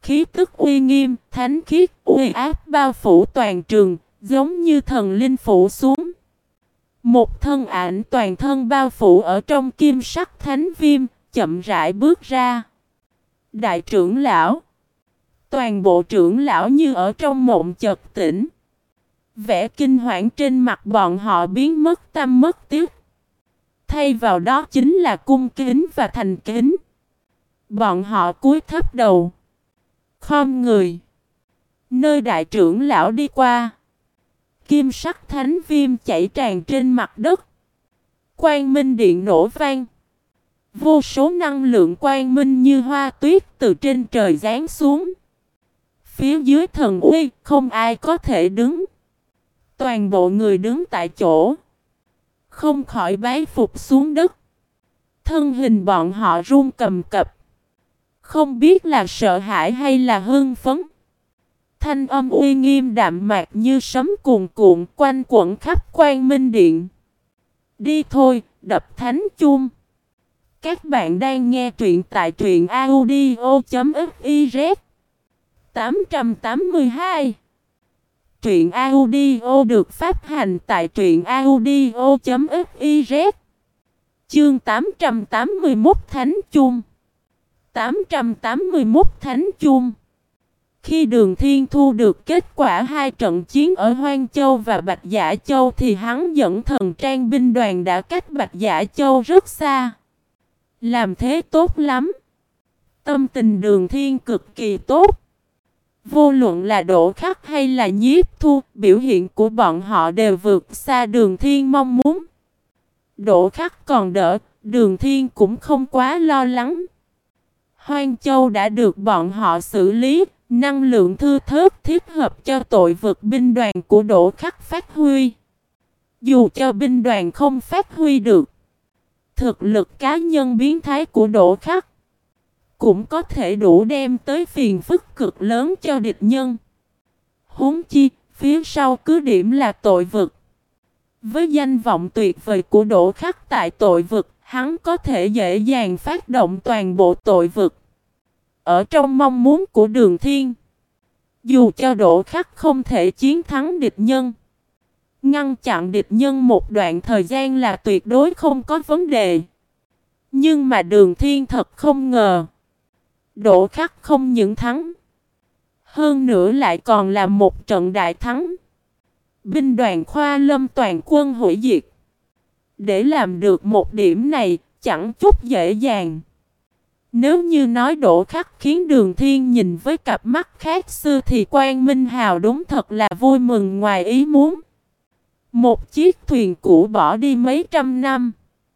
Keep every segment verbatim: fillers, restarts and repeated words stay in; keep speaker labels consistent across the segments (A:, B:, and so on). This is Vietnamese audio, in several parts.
A: khí tức uy nghiêm, thánh khiết, uy áp bao phủ toàn trường, giống như thần linh phủ xuống. Một thân ảnh toàn thân bao phủ ở trong kim sắc thánh viêm, chậm rãi bước ra. Đại trưởng lão. Toàn bộ trưởng lão như ở trong mộng chợt tỉnh. Vẻ kinh hoảng trên mặt bọn họ biến mất tăm mất tiếc. Thay vào đó chính là cung kính và thành kính. Bọn họ cúi thấp đầu, khom người. Nơi đại trưởng lão đi qua, kim sắc thánh viêm chảy tràn trên mặt đất. Quang minh điện nổ vang. Vô số năng lượng quang minh như hoa tuyết từ trên trời giáng xuống. Phía dưới thần uy không ai có thể đứng. Toàn bộ người đứng tại chỗ, không khỏi bái phục xuống đất. Thân hình bọn họ run cầm cập, không biết là sợ hãi hay là hưng phấn. Thanh âm uy nghiêm đạm mạc như sấm cuồn cuộn quanh quẩn khắp Quang Minh Điện. Đi thôi, đập thánh chuông. Các bạn đang nghe truyện tại truyện audio chấm fiz. tám trăm tám mươi hai. Truyện audio được phát hành tại truyện audio chấm fiz. Chương tám trăm tám mươi mốt Thánh Chuông. tám trăm tám mươi mốt Thánh Chuông. Khi Đường Thiên thu được kết quả hai trận chiến ở Hoang Châu và Bạch Giả Châu thì hắn dẫn thần trang binh đoàn đã cách Bạch Giả Châu rất xa. Làm thế tốt lắm. Tâm tình Đường Thiên cực kỳ tốt. Vô luận là Đỗ Khắc hay là Nhiếp Thu, biểu hiện của bọn họ đều vượt xa Đường Thiên mong muốn. Đỗ Khắc còn đỡ, Đường Thiên cũng không quá lo lắng. Hoang Châu đã được bọn họ xử lý, năng lượng thư thớt thiết hợp cho tội vực binh đoàn của Đỗ Khắc phát huy. Dù cho binh đoàn không phát huy được, thực lực cá nhân biến thái của Đỗ Khắc cũng có thể đủ đem tới phiền phức cực lớn cho địch nhân. Huống chi, phía sau cứ điểm là tội vực. Với danh vọng tuyệt vời của Đỗ Khắc tại tội vực, hắn có thể dễ dàng phát động toàn bộ tội vực. Ở trong mong muốn của Đường Thiên, dù cho Đỗ Khắc không thể chiến thắng địch nhân, ngăn chặn địch nhân một đoạn thời gian là tuyệt đối không có vấn đề. Nhưng mà Đường Thiên thật không ngờ, Đỗ Khắc không những thắng, hơn nữa lại còn là một trận đại thắng. Binh đoàn Khoa Lâm toàn quân hủy diệt. Để làm được một điểm này, chẳng chút dễ dàng. Nếu như nói Đỗ Khắc khiến Đường Thiên nhìn với cặp mắt khác xưa thì Quang Minh Hào đúng thật là vui mừng ngoài ý muốn. Một chiếc thuyền cũ bỏ đi mấy trăm năm.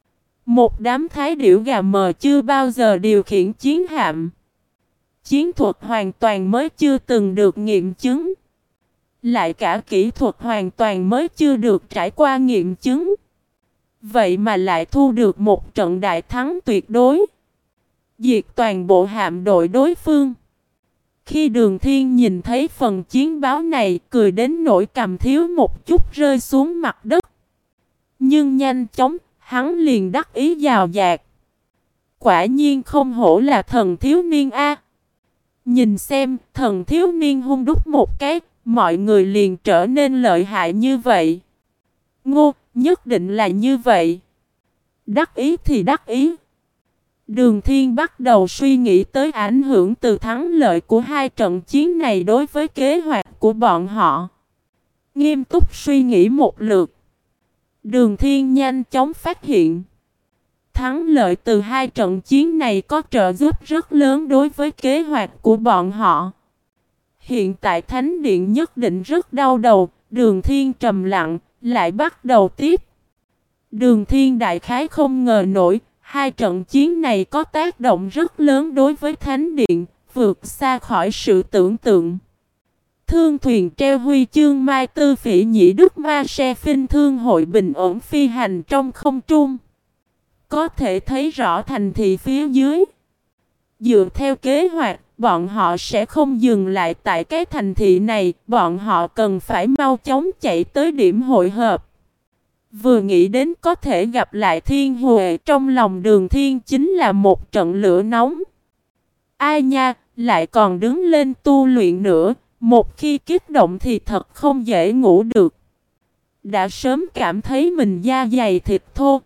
A: Một đám thái điểu gà mờ chưa bao giờ điều khiển chiến hạm. Chiến thuật hoàn toàn mới chưa từng được nghiệm chứng. Lại cả kỹ thuật hoàn toàn mới chưa được trải qua nghiệm chứng. Vậy mà lại thu được một trận đại thắng tuyệt đối. Diệt toàn bộ hạm đội đối phương. Khi Đường Thiên nhìn thấy phần chiến báo này, cười đến nỗi cầm thiếu một chút rơi xuống mặt đất. Nhưng nhanh chóng, hắn liền đắc ý giàu dạt. Quả nhiên không hổ là thần thiếu niên a. Nhìn xem, thần thiếu niên hung đúc một cái, mọi người liền trở nên lợi hại như vậy. Ngô, nhất định là như vậy. Đắc ý thì đắc ý. Đường Thiên bắt đầu suy nghĩ tới ảnh hưởng từ thắng lợi của hai trận chiến này đối với kế hoạch của bọn họ. Nghiêm túc suy nghĩ một lượt. Đường Thiên nhanh chóng phát hiện thắng lợi từ hai trận chiến này có trợ giúp rất lớn đối với kế hoạch của bọn họ. Hiện tại Thánh Điện nhất định rất đau đầu. Đường Thiên trầm lặng, lại bắt đầu tiếp. Đường Thiên đại khái không ngờ nổi, hai trận chiến này có tác động rất lớn đối với Thánh Điện, vượt xa khỏi sự tưởng tượng. Thương thuyền treo huy chương Mai Tư Phỉ Nhĩ Đức Ma Se Phinh Thương hội bình ổn phi hành trong không trung. Có thể thấy rõ thành thị phía dưới. Dựa theo kế hoạch, bọn họ sẽ không dừng lại tại cái thành thị này, bọn họ cần phải mau chóng chạy tới điểm hội hợp. Vừa nghĩ đến có thể gặp lại Thiên Huệ, trong lòng Đường Thiên chính là một trận lửa nóng. Ai nha, lại còn đứng lên tu luyện nữa, một khi kích động thì thật không dễ ngủ được. Đã sớm cảm thấy mình da dày thịt thô.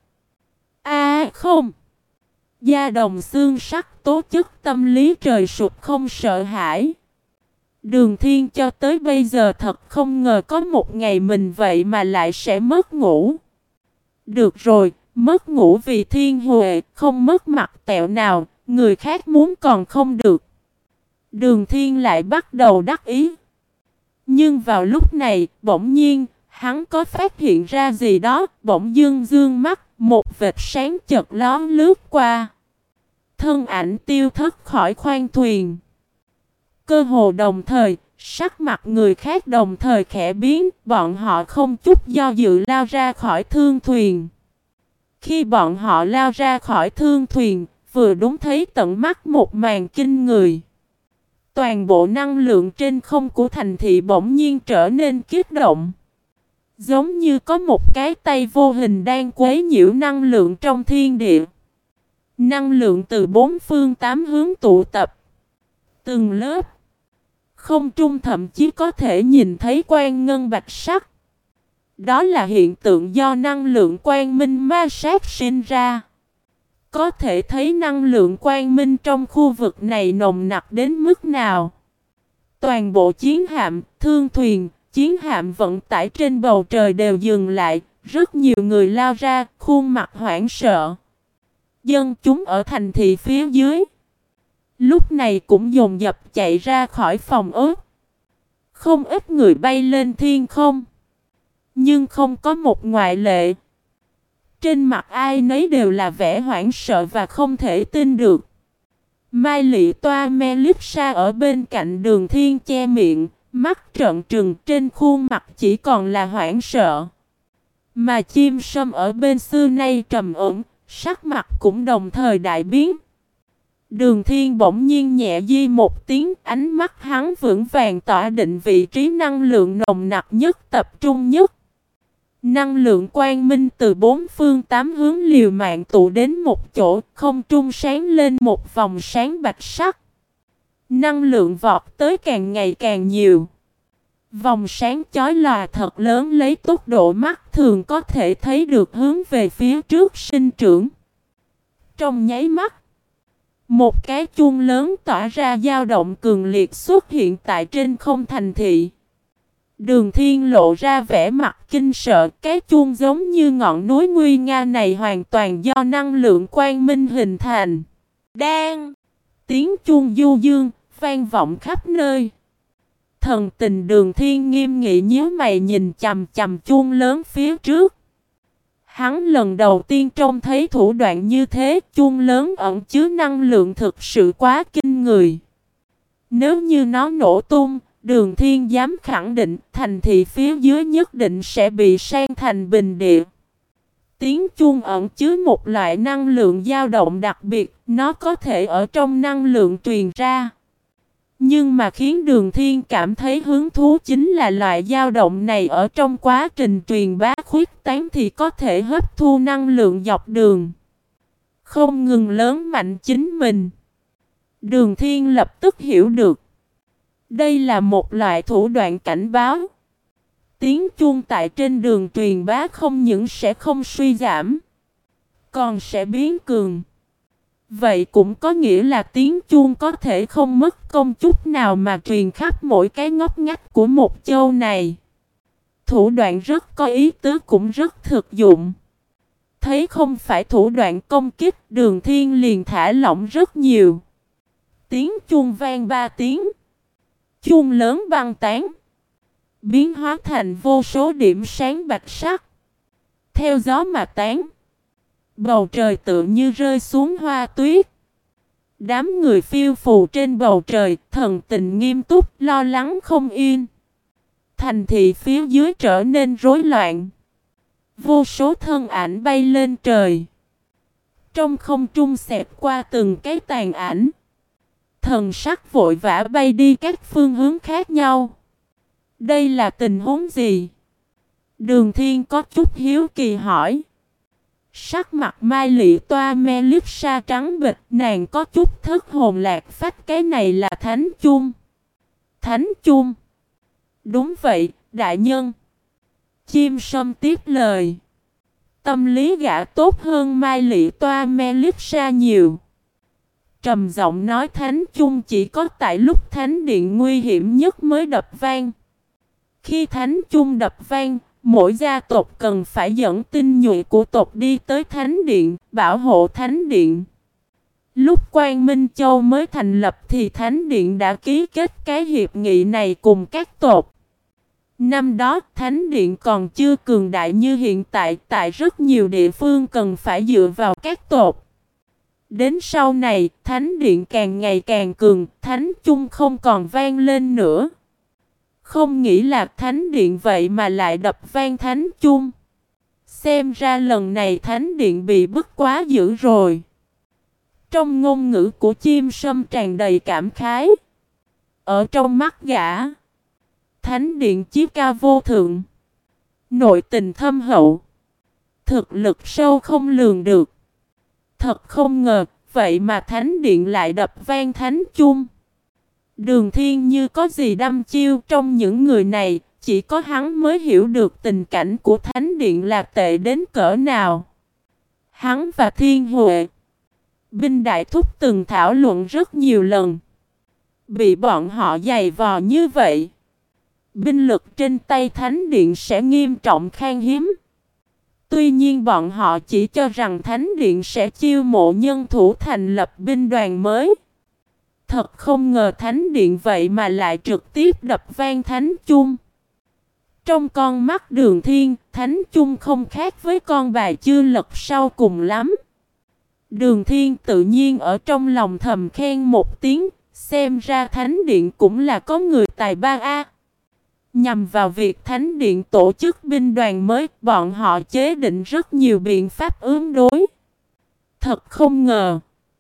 A: A không! Da đồng xương sắt tố chất tâm lý trời sụp không sợ hãi. Đường Thiên cho tới bây giờ thật không ngờ có một ngày mình vậy mà lại sẽ mất ngủ. Được rồi, mất ngủ vì Thiên Huệ, không mất mặt tẹo nào, người khác muốn còn không được. Đường Thiên lại bắt đầu đắc ý. Nhưng vào lúc này, bỗng nhiên, hắn có phát hiện ra gì đó, bỗng dương dương mắt, một vệt sáng chợt lón lướt qua. Thân ảnh tiêu thất khỏi khoang thuyền. Cơ hồ đồng thời, sắc mặt người khác đồng thời khẽ biến, bọn họ không chút do dự lao ra khỏi thương thuyền. Khi bọn họ lao ra khỏi thương thuyền, vừa đúng thấy tận mắt một màn kinh người. Toàn bộ năng lượng trên không của thành thị bỗng nhiên trở nên kích động. Giống như có một cái tay vô hình đang quấy nhiễu năng lượng trong thiên địa. Năng lượng từ bốn phương tám hướng tụ tập. Từng lớp. Không trung thậm chí có thể nhìn thấy quang ngân bạch sắc. Đó là hiện tượng do năng lượng quang minh ma sát sinh ra. Có thể thấy năng lượng quang minh trong khu vực này nồng nặc đến mức nào. Toàn bộ chiến hạm, thương thuyền, chiến hạm vận tải trên bầu trời đều dừng lại. Rất nhiều người lao ra, khuôn mặt hoảng sợ. Dân chúng ở thành thị phía dưới lúc này cũng dồn dập chạy ra khỏi phòng ốt. Không ít người bay lên thiên không. Nhưng không có một ngoại lệ. Trên mặt ai nấy đều là vẻ hoảng sợ và không thể tin được. Mai Lị Toa Melissa ở bên cạnh Đường Thiên che miệng, mắt trợn trừng, trên khuôn mặt chỉ còn là hoảng sợ. Mà Chim Sâm ở bên xưa nay trầm ổn, sắc mặt cũng đồng thời đại biến. Đường Thiên bỗng nhiên nhẹ di một tiếng, ánh mắt hắn vững vàng tỏa định vị trí năng lượng nồng nặc nhất, tập trung nhất. Năng lượng quang minh từ bốn phương tám hướng liều mạng tụ đến một chỗ, không trung sáng lên một vòng sáng bạch sắc. Năng lượng vọt tới càng ngày càng nhiều. Vòng sáng chói lòa thật lớn lấy tốc độ mắt thường có thể thấy được hướng về phía trước sinh trưởng. Trong nháy mắt, một cái chuông lớn tỏa ra dao động cường liệt xuất hiện tại trên không thành thị. Đường Thiên lộ ra vẻ mặt kinh sợ, cái chuông giống như ngọn núi nguy nga này hoàn toàn do năng lượng quang minh hình thành. Đang! Tiếng chuông du dương, vang vọng khắp nơi. Thần tình Đường Thiên nghiêm nghị nhíu mày nhìn chằm chằm chuông lớn phía trước. Hắn lần đầu tiên trông thấy thủ đoạn như thế, chuông lớn ẩn chứa năng lượng thực sự quá kinh người. Nếu như nó nổ tung, Đường Thiên dám khẳng định thành thị phía dưới nhất định sẽ bị san thành bình địa. Tiếng chuông ẩn chứa một loại năng lượng dao động đặc biệt, nó có thể ở trong năng lượng truyền ra. Nhưng mà khiến Đường Thiên cảm thấy hứng thú chính là loại dao động này ở trong quá trình truyền bá khuyết tán thì có thể hấp thu năng lượng dọc đường. Không ngừng lớn mạnh chính mình. Đường Thiên lập tức hiểu được. Đây là một loại thủ đoạn cảnh báo. Tiếng chuông tại trên đường truyền bá không những sẽ không suy giảm, còn sẽ biến cường. Vậy cũng có nghĩa là tiếng chuông có thể không mất công chút nào mà truyền khắp mỗi cái ngóc ngách của một châu này. Thủ đoạn rất có ý tứ cũng rất thực dụng. Thấy không phải thủ đoạn công kích, Đường Thiên liền thả lỏng rất nhiều. Tiếng chuông vang ba tiếng. Chuông lớn băng tán, biến hóa thành vô số điểm sáng bạch sắc. Theo gió mà tán. Bầu trời tựa như rơi xuống hoa tuyết. Đám người phiêu phù trên bầu trời, thần tình nghiêm túc, lo lắng không yên. Thành thị phía dưới trở nên rối loạn. Vô số thân ảnh bay lên trời. Trong không trung xẹt qua từng cái tàn ảnh. Thần sắc vội vã bay đi các phương hướng khác nhau. Đây là tình huống gì? Đường Thiên có chút hiếu kỳ hỏi. Sắc mặt Mai Lị Toa Melissa trắng bệch, nàng có chút thất hồn lạc phách. Cái này là thánh chung. Thánh chung. Đúng vậy, đại nhân. Chim sâm tiếp lời. Tâm lý gã tốt hơn Mai Lị Toa Melissa nhiều. Trầm giọng nói thánh chung chỉ có tại lúc thánh điện nguy hiểm nhất mới đập vang. Khi thánh chung đập vang, mỗi gia tộc cần phải dẫn tinh nhuệ của tộc đi tới thánh điện, bảo hộ thánh điện. Lúc Quang Minh Châu mới thành lập thì thánh điện đã ký kết cái hiệp nghị này cùng các tộc. Năm đó, thánh điện còn chưa cường đại như hiện tại, tại rất nhiều địa phương cần phải dựa vào các tộc. Đến sau này, thánh điện càng ngày càng cường, thánh chung không còn vang lên nữa. Không nghĩ là thánh điện vậy mà lại đập vang thánh chung. Xem ra lần này thánh điện bị bức quá dữ rồi. Trong ngôn ngữ của chim sâm tràn đầy cảm khái. Ở trong mắt gã, thánh điện chí cao vô thượng, nội tình thâm hậu, thực lực sâu không lường được. Thật không ngờ, vậy mà thánh điện lại đập vang thánh chung. Đường Thiên như có gì đăm chiêu, trong những người này, chỉ có hắn mới hiểu được tình cảnh của thánh điện là tệ đến cỡ nào. Hắn và Thiên Huệ, binh đại thúc từng thảo luận rất nhiều lần. Bị bọn họ giày vò như vậy, binh lực trên tay thánh điện sẽ nghiêm trọng khan hiếm. Tuy nhiên bọn họ chỉ cho rằng thánh điện sẽ chiêu mộ nhân thủ thành lập binh đoàn mới. Thật không ngờ thánh điện vậy mà lại trực tiếp đập vang thánh chung. Trong con mắt Đường Thiên, thánh chung không khác với con bài chưa lật sau cùng lắm. Đường Thiên tự nhiên ở trong lòng thầm khen một tiếng, xem ra thánh điện cũng là có người tài ba a. Nhằm vào việc thánh điện tổ chức binh đoàn mới, bọn họ chế định rất nhiều biện pháp ứng đối. Thật không ngờ,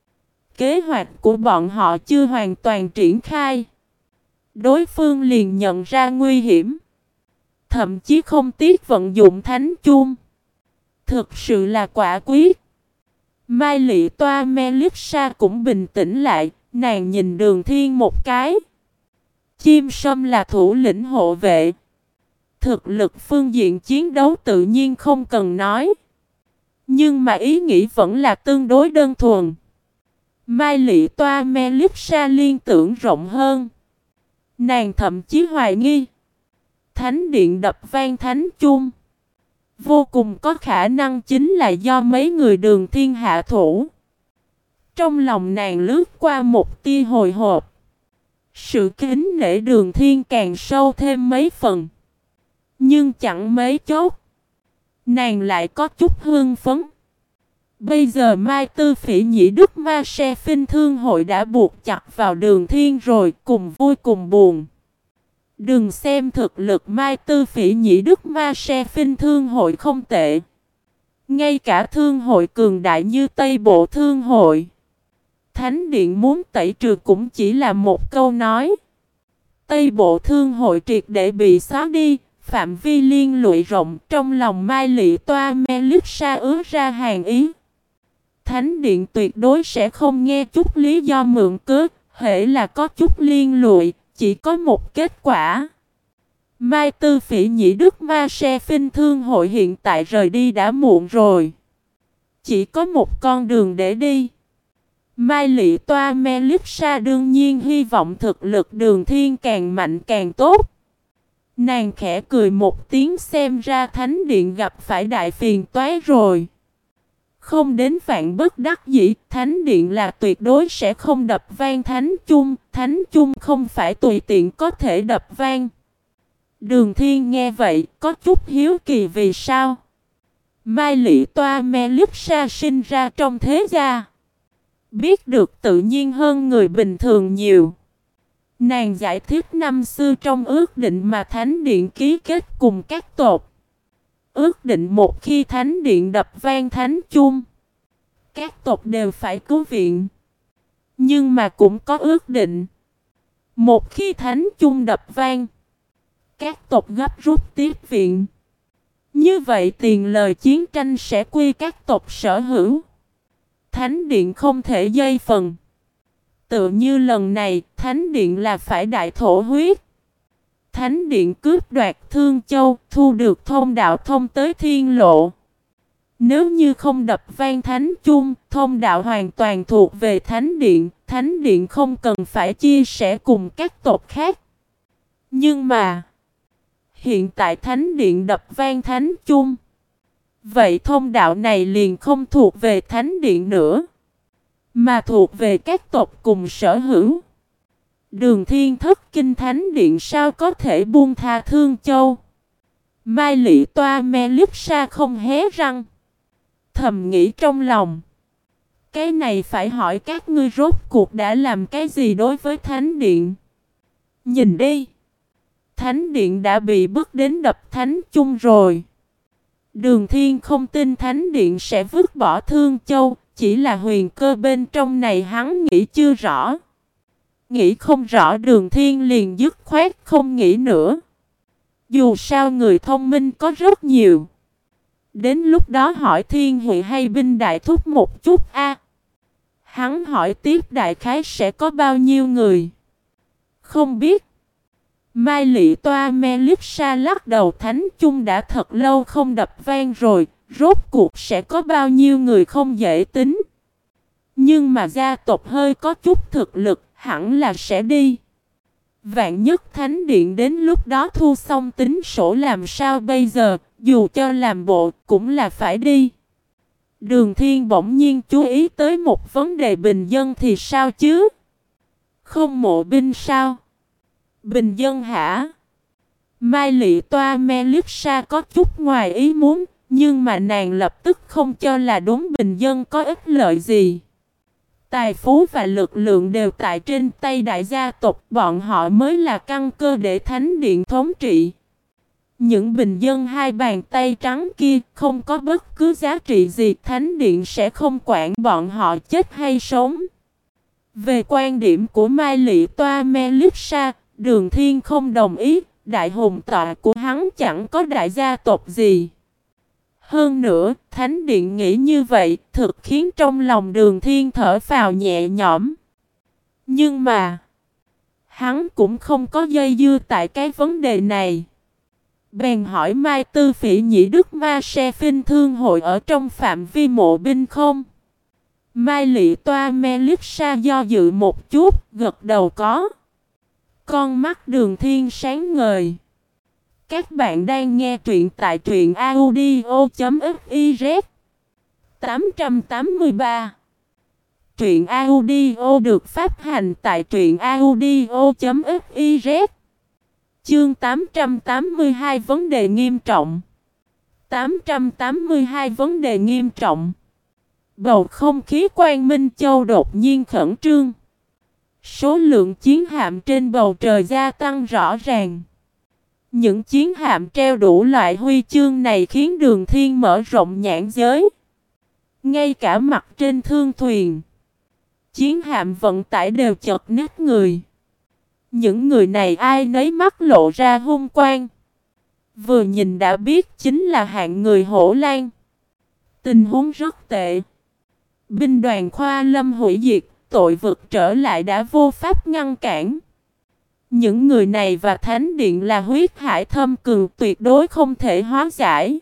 A: kế hoạch của bọn họ chưa hoàn toàn triển khai, đối phương liền nhận ra nguy hiểm, thậm chí không tiếc vận dụng thánh chung. Thực sự là quả quyết. Mai Lị Toa Melissa cũng bình tĩnh lại, nàng nhìn Đường Thiên một cái. Chim sâm là thủ lĩnh hộ vệ, thực lực phương diện chiến đấu tự nhiên không cần nói. Nhưng mà ý nghĩ vẫn là tương đối đơn thuần. Mai Lị Toa Melissa liên tưởng rộng hơn. Nàng thậm chí hoài nghi thánh điện đập vang thánh chung, vô cùng có khả năng chính là do mấy người Đường Thiên hạ thủ. Trong lòng nàng lướt qua một tia hồi hộp. Sự kính nể Đường Thiên càng sâu thêm mấy phần. Nhưng chẳng mấy chốc, nàng lại có chút hưng phấn. Bây giờ Mai Tư Phỉ Nhĩ Đức Ma Se Phinh Thương Hội đã buộc chặt vào Đường Thiên rồi, cùng vui cùng buồn. Đừng xem thực lực Mai Tư Phỉ Nhĩ Đức Ma Se Phinh Thương Hội không tệ. Ngay cả thương hội cường đại như Tây Bộ Thương Hội, thánh điện muốn tẩy trừ cũng chỉ là một câu nói. Tây Bộ Thương Hội triệt để bị xóa đi, phạm vi liên lụy rộng, trong lòng Mai Lị Toa Melissa ứa ra hàng ý. Thánh điện tuyệt đối sẽ không nghe chút lý do mượn cớ, hễ là có chút liên lụy, chỉ có một kết quả. Mai Tư Phỉ Nhĩ Đức Ma Se Phinh Thương Hội hiện tại rời đi đã muộn rồi. Chỉ có một con đường để đi. Mai Lị Toa Melissa đương nhiên hy vọng thực lực Đường Thiên càng mạnh càng tốt. Nàng khẽ cười một tiếng, xem ra thánh điện gặp phải đại phiền toái rồi. Không đến vạn bất đắc dĩ, thánh điện là tuyệt đối sẽ không đập vang thánh chung, thánh chung không phải tùy tiện có thể đập vang. Đường Thiên nghe vậy, có chút hiếu kỳ vì sao. Mai Lị Toa Melissa sinh ra trong thế gia, biết được tự nhiên hơn người bình thường nhiều. Nàng giải thích năm xưa trong ước định mà thánh điện ký kết cùng các tộc. Ước định một khi thánh điện đập vang thánh chung, các tộc đều phải cứu viện. Nhưng mà cũng có ước định, một khi thánh chung đập vang, các tộc gấp rút tiếp viện. Như vậy tiền lời chiến tranh sẽ quy các tộc sở hữu. Thánh điện không thể dây phần. Tựa như lần này, Thánh điện là phải đại thổ huyết. Thánh điện cướp đoạt Thương Châu, thu được thông đạo thông tới thiên lộ. Nếu như không đập vang thánh chung, thông đạo hoàn toàn thuộc về Thánh điện, Thánh điện không cần phải chia sẻ cùng các tộc khác. Nhưng mà, hiện tại Thánh điện đập vang thánh chung. Vậy thông đạo này liền không thuộc về Thánh điện nữa, mà thuộc về các tộc cùng sở hữu. Đường Thiên Thất Kinh Thánh điện sao có thể buông tha Thương Châu? Mai Lị Toa Melissa không hé răng, thầm nghĩ trong lòng. Cái này phải hỏi các ngươi rốt cuộc đã làm cái gì đối với Thánh điện. Nhìn đi, Thánh điện đã bị bước đến đập thánh chung rồi. Đường Thiên không tin Thánh điện sẽ vứt bỏ Thương Châu, chỉ là huyền cơ bên trong này hắn nghĩ chưa rõ. Nghĩ không rõ Đường Thiên liền dứt khoát không nghĩ nữa. Dù sao người thông minh có rất nhiều. Đến lúc đó hỏi Thiên Huệ hay binh đại thúc một chút a. Hắn hỏi tiếp đại khái sẽ có bao nhiêu người. Không biết. Mai Lị Toa Melissa lắc đầu, thánh chung đã thật lâu không đập vang rồi, rốt cuộc sẽ có bao nhiêu người không dễ tính. Nhưng mà gia tộc hơi có chút thực lực, hẳn là sẽ đi. Vạn nhất thánh điện đến lúc đó thu xong tính sổ làm sao bây giờ, dù cho làm bộ cũng là phải đi. Đường Thiên bỗng nhiên chú ý tới một vấn đề, bình dân thì sao chứ? Không mộ binh sao? Bình dân hả? Mai Lị Toa Melissa có chút ngoài ý muốn, nhưng mà nàng lập tức không cho là đúng, bình dân có ích lợi gì. Tài phú và lực lượng đều tại trên tay đại gia tộc, bọn họ mới là căn cơ để thánh điện thống trị. Những bình dân hai bàn tay trắng kia không có bất cứ giá trị gì, thánh điện sẽ không quản bọn họ chết hay sống. Về quan điểm của Mai Lị Toa Melissa, Đường Thiên không đồng ý, đại hùng tọa của hắn chẳng có đại gia tộc gì. Hơn nữa, Thánh điện nghĩ như vậy, thực khiến trong lòng Đường Thiên thở phào nhẹ nhõm. Nhưng mà, hắn cũng không có dây dưa tại cái vấn đề này. Bèn hỏi Mai Tư Phỉ Nhĩ Đức Ma Se Phinh Thương hội ở trong phạm vi mộ binh không? Mai Lị Toa Melissa do dự một chút, gật đầu có. Con mắt Đường Thiên sáng ngời. Các bạn đang nghe truyện tại truyện audio chấm fiz. tám trăm tám mươi ba. Truyện audio được phát hành tại truyện audio chấm fiz. Chương tám trăm tám mươi hai vấn đề nghiêm trọng. tám trăm tám mươi hai vấn đề nghiêm trọng. Bầu không khí Quang Minh Châu đột nhiên khẩn trương. Số lượng chiến hạm trên bầu trời gia tăng rõ ràng. Những chiến hạm treo đủ loại huy chương này khiến Đường Thiên mở rộng nhãn giới. Ngay cả mặt trên thương thuyền, chiến hạm vận tải đều chật ních người. Những người này ai nấy mắt lộ ra hung quang. Vừa nhìn đã biết chính là hạng người Hổ Lan. Tình huống rất tệ. Binh đoàn Khoa Lâm hủy diệt, tội vực trở lại đã vô pháp ngăn cản. Những người này và Thánh điện là huyết hải thâm cường, tuyệt đối không thể hóa giải.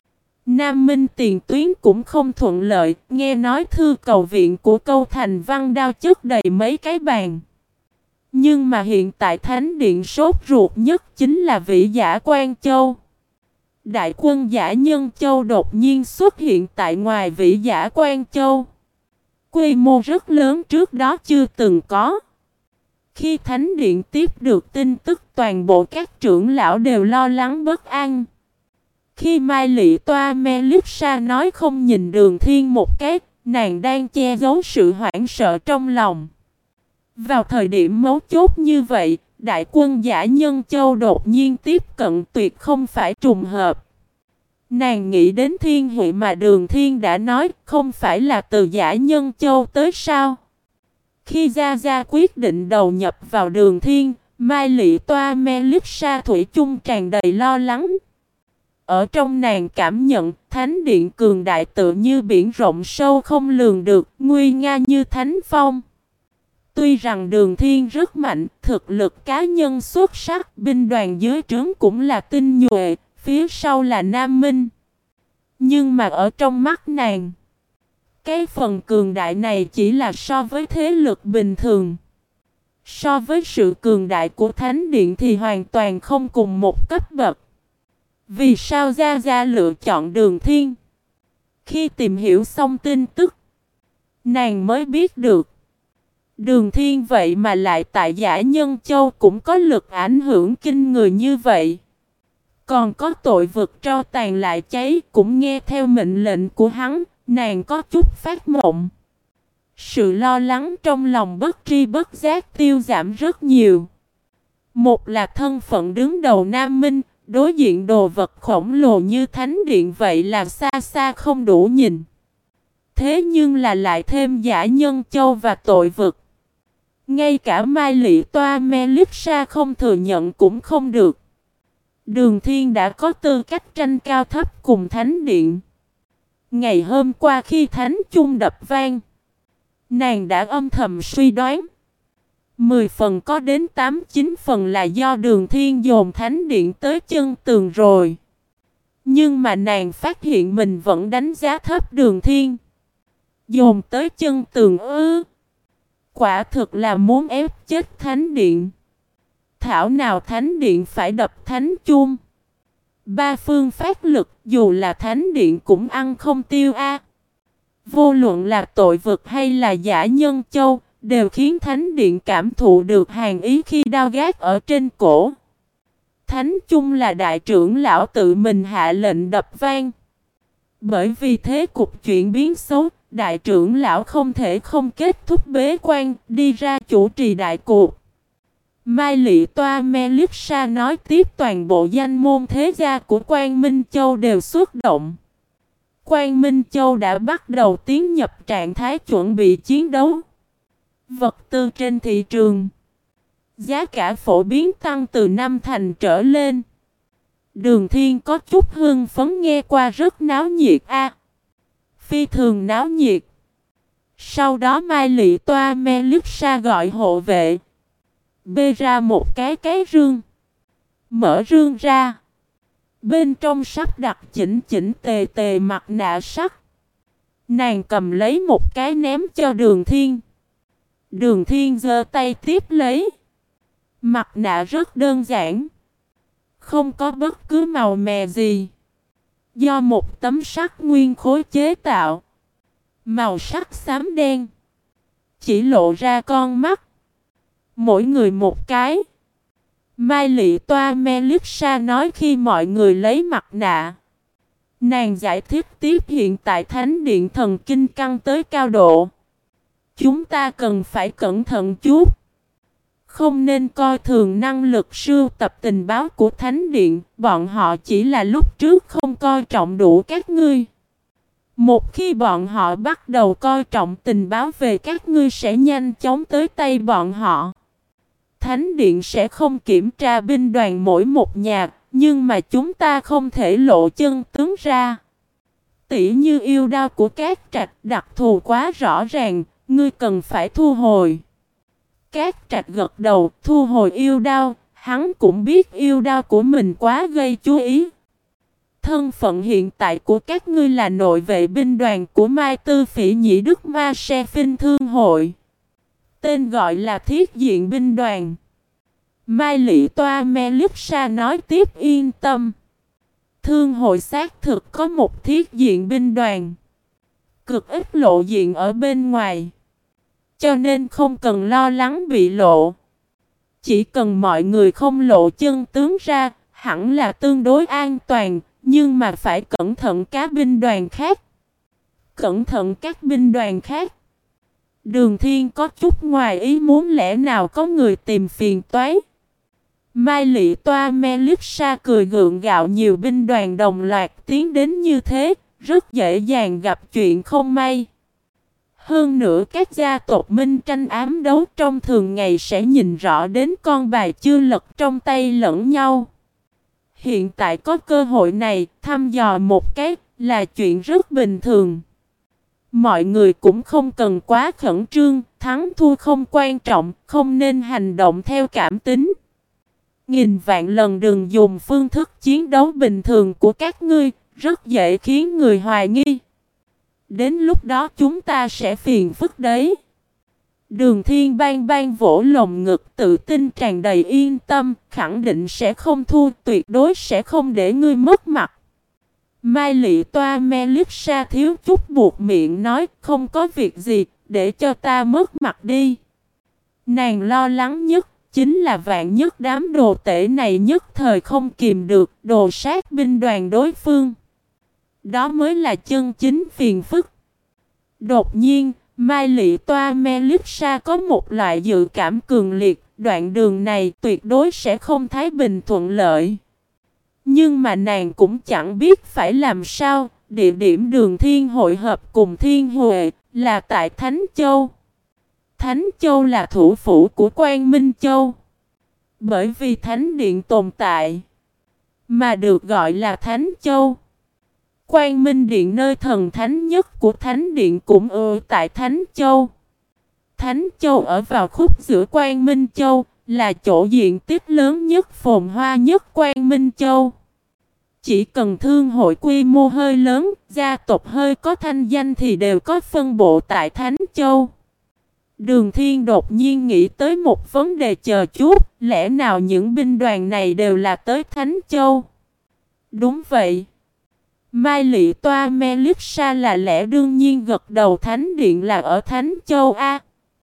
A: Nam Minh tiền tuyến cũng không thuận lợi, nghe nói thư cầu viện của Câu Thành Văn Đao chất đầy mấy cái bàn. Nhưng mà hiện tại Thánh điện sốt ruột nhất chính là Vĩ Giả Quan Châu. Đại quân Giả Nhân Châu đột nhiên xuất hiện tại ngoài Vĩ Giả Quan Châu. Quy mô rất lớn, trước đó chưa từng có. Khi Thánh điện tiếp được tin tức, toàn bộ các trưởng lão đều lo lắng bất an. Khi Mai Lị Toa Melissa nói không nhìn Đường Thiên một cái, nàng đang che giấu sự hoảng sợ trong lòng. Vào thời điểm mấu chốt như vậy, đại quân Giả Nhân Châu đột nhiên tiếp cận tuyệt không phải trùng hợp. Nàng nghĩ đến Thiên Huệ mà Đường Thiên đã nói, không phải là từ Giả Nhân Châu tới sao? Khi Gia Gia quyết định đầu nhập vào Đường Thiên, Mai Lị Toa Melissa thủy chung tràn đầy lo lắng. ở trong nàng cảm nhận, thánh điện cường đại tự như biển rộng sâu không lường được, nguy nga như thánh phong. Tuy rằng Đường Thiên rất mạnh, thực lực cá nhân xuất sắc, binh đoàn dưới trướng cũng là tinh nhuệ, phía sau là Nam Minh. Nhưng mà ở trong mắt nàng, cái phần cường đại này chỉ là so với thế lực bình thường. So với sự cường đại của Thánh Điện thì hoàn toàn không cùng một cấp bậc. Vì sao Gia Gia lựa chọn Đường Thiên? Khi tìm hiểu xong tin tức, nàng mới biết được Đường Thiên vậy mà lại tại Giả Nhân Châu cũng có lực ảnh hưởng kinh người như vậy. Còn có tội vực tro tàn lại cháy cũng nghe theo mệnh lệnh của hắn, nàng có chút phát mộng. Sự lo lắng trong lòng bất tri bất giác tiêu giảm rất nhiều. Một là thân phận đứng đầu Nam Minh, đối diện đồ vật khổng lồ như Thánh Điện vậy là xa xa không đủ nhìn. Thế nhưng là lại thêm Giả Nhân Châu và tội vực. Ngay cả Mai Lị Toa Melissa không thừa nhận cũng không được. Đường Thiên đã có tư cách tranh cao thấp cùng Thánh Điện. Ngày hôm qua khi Thánh Chung đập vang, nàng đã âm thầm suy đoán. Mười phần có đến tám chín phần là do Đường Thiên dồn Thánh Điện tới chân tường rồi. Nhưng mà nàng phát hiện mình vẫn đánh giá thấp Đường Thiên. Dồn tới chân tường ư. Quả thực là muốn ép chết Thánh Điện. Thảo nào Thánh Điện phải đập Thánh Chung. Ba phương phát lực dù là Thánh Điện cũng ăn không tiêu a. Vô luận là tội vực hay là Giả Nhân Châu đều khiến Thánh Điện cảm thụ được hàn ý khi đao gác ở trên cổ. Thánh Chung là đại trưởng lão tự mình hạ lệnh đập vang. Bởi vì thế cục chuyển biến xấu, đại trưởng lão không thể không kết thúc bế quan, đi ra chủ trì đại cuộc. Mai Lị Toa Melissa nói tiếp toàn bộ danh môn thế gia của Quang Minh Châu đều xuất động. Quang Minh Châu đã bắt đầu tiến nhập trạng thái chuẩn bị chiến đấu. Vật tư trên thị trường, giá cả phổ biến tăng từ năm thành trở lên. Đường Thiên có chút hưng phấn nghe qua rất náo nhiệt a. À, phi thường náo nhiệt. Sau đó Mai Lị Toa Melissa gọi hộ vệ. Bê ra một cái cái rương. Mở rương ra. Bên trong sắp đặt chỉnh chỉnh tề tề mặt nạ sắt. Nàng cầm lấy một cái ném cho Đường Thiên. Đường Thiên giơ tay tiếp lấy. Mặt nạ rất đơn giản. Không có bất cứ màu mè gì. Do một tấm sắt nguyên khối chế tạo. Màu sắc xám đen. Chỉ lộ ra con mắt. Mỗi người một cái. Mai Lị Toa Melissa nói khi mọi người lấy mặt nạ. Nàng giải thích tiếp hiện tại Thánh Điện thần kinh căng tới cao độ. Chúng ta cần phải cẩn thận chút. Không nên coi thường năng lực sưu tập tình báo của Thánh Điện. Bọn họ chỉ là lúc trước không coi trọng đủ các ngươi. Một khi bọn họ bắt đầu coi trọng tình báo về các ngươi sẽ nhanh chóng tới tay bọn họ. Thánh Điện sẽ không kiểm tra binh đoàn mỗi một nhà, nhưng mà chúng ta không thể lộ chân tướng ra. Tỉ như yêu đao của Cát Trạch đặc thù quá rõ ràng, ngươi cần phải thu hồi. Cát Trạch gật đầu, thu hồi yêu đao, hắn cũng biết yêu đao của mình quá gây chú ý. Thân phận hiện tại của các ngươi là nội vệ binh đoàn của Mai Tư Phỉ Nhĩ Đức Ma Se Phinh Thương Hội. Tên gọi là Thiết Diện Binh Đoàn. Mai Lị Toa Melissa nói tiếp yên tâm. Thương hội xác thực có một thiết diện binh đoàn. Cực ít lộ diện ở bên ngoài. Cho nên không cần lo lắng bị lộ. Chỉ cần mọi người không lộ chân tướng ra, hẳn là tương đối an toàn. Nhưng mà phải cẩn thận các binh đoàn khác. Cẩn thận các binh đoàn khác. Đường Thiên có chút ngoài ý muốn lẽ nào có người tìm phiền toái. Mai Lị Toa Melissa cười gượng gạo nhiều binh đoàn đồng loạt tiến đến như thế, rất dễ dàng gặp chuyện không may. Hơn nữa các gia tộc minh tranh ám đấu trong thường ngày sẽ nhìn rõ đến con bài chưa lật trong tay lẫn nhau. hiện tại có cơ hội này, thăm dò một cái là chuyện rất bình thường. Mọi người cũng không cần quá khẩn trương, thắng thua không quan trọng, không nên hành động theo cảm tính. Nghìn vạn lần đừng dùng phương thức chiến đấu bình thường của các ngươi, rất dễ khiến người hoài nghi. Đến lúc đó chúng ta sẽ phiền phức đấy. Đường Thiên bang bang vỗ lồng ngực, tự tin tràn đầy yên tâm, khẳng định sẽ không thua, tuyệt đối sẽ không để ngươi mất mặt. Mai Lị Toa Melissa thiếu chút buộc miệng nói, không có việc gì, để cho ta mất mặt đi. Nàng lo lắng nhất chính là vạn nhất đám đồ tể này nhất thời không kìm được, đồ sát binh đoàn đối phương. Đó mới là chân chính phiền phức. Đột nhiên, Mai Lị Toa Melissa có một loại dự cảm cường liệt, đoạn đường này tuyệt đối sẽ không thái bình thuận lợi. Nhưng mà nàng cũng chẳng biết phải làm sao, địa điểm Đường Thiên hội hợp cùng Thiên Huệ là tại Thánh Châu. Thánh Châu là thủ phủ của Quang Minh Châu. Bởi vì Thánh Điện tồn tại, mà được gọi là Thánh Châu. Quang Minh Điện nơi thần thánh nhất của Thánh Điện cũng ở tại Thánh Châu. Thánh Châu ở vào khúc giữa Quang Minh Châu, là chỗ diện tích lớn nhất phồn hoa nhất Quang Minh Châu. Chỉ cần thương hội quy mô hơi lớn, gia tộc hơi có thanh danh thì đều có phân bộ tại Thánh Châu. Đường Thiên đột nhiên nghĩ tới một vấn đề, chờ chút, lẽ nào những binh đoàn này đều là tới Thánh Châu? Đúng vậy. Mai Lị Toa Melissa là lẽ đương nhiên gật đầu, Thánh Điện là ở Thánh Châu A.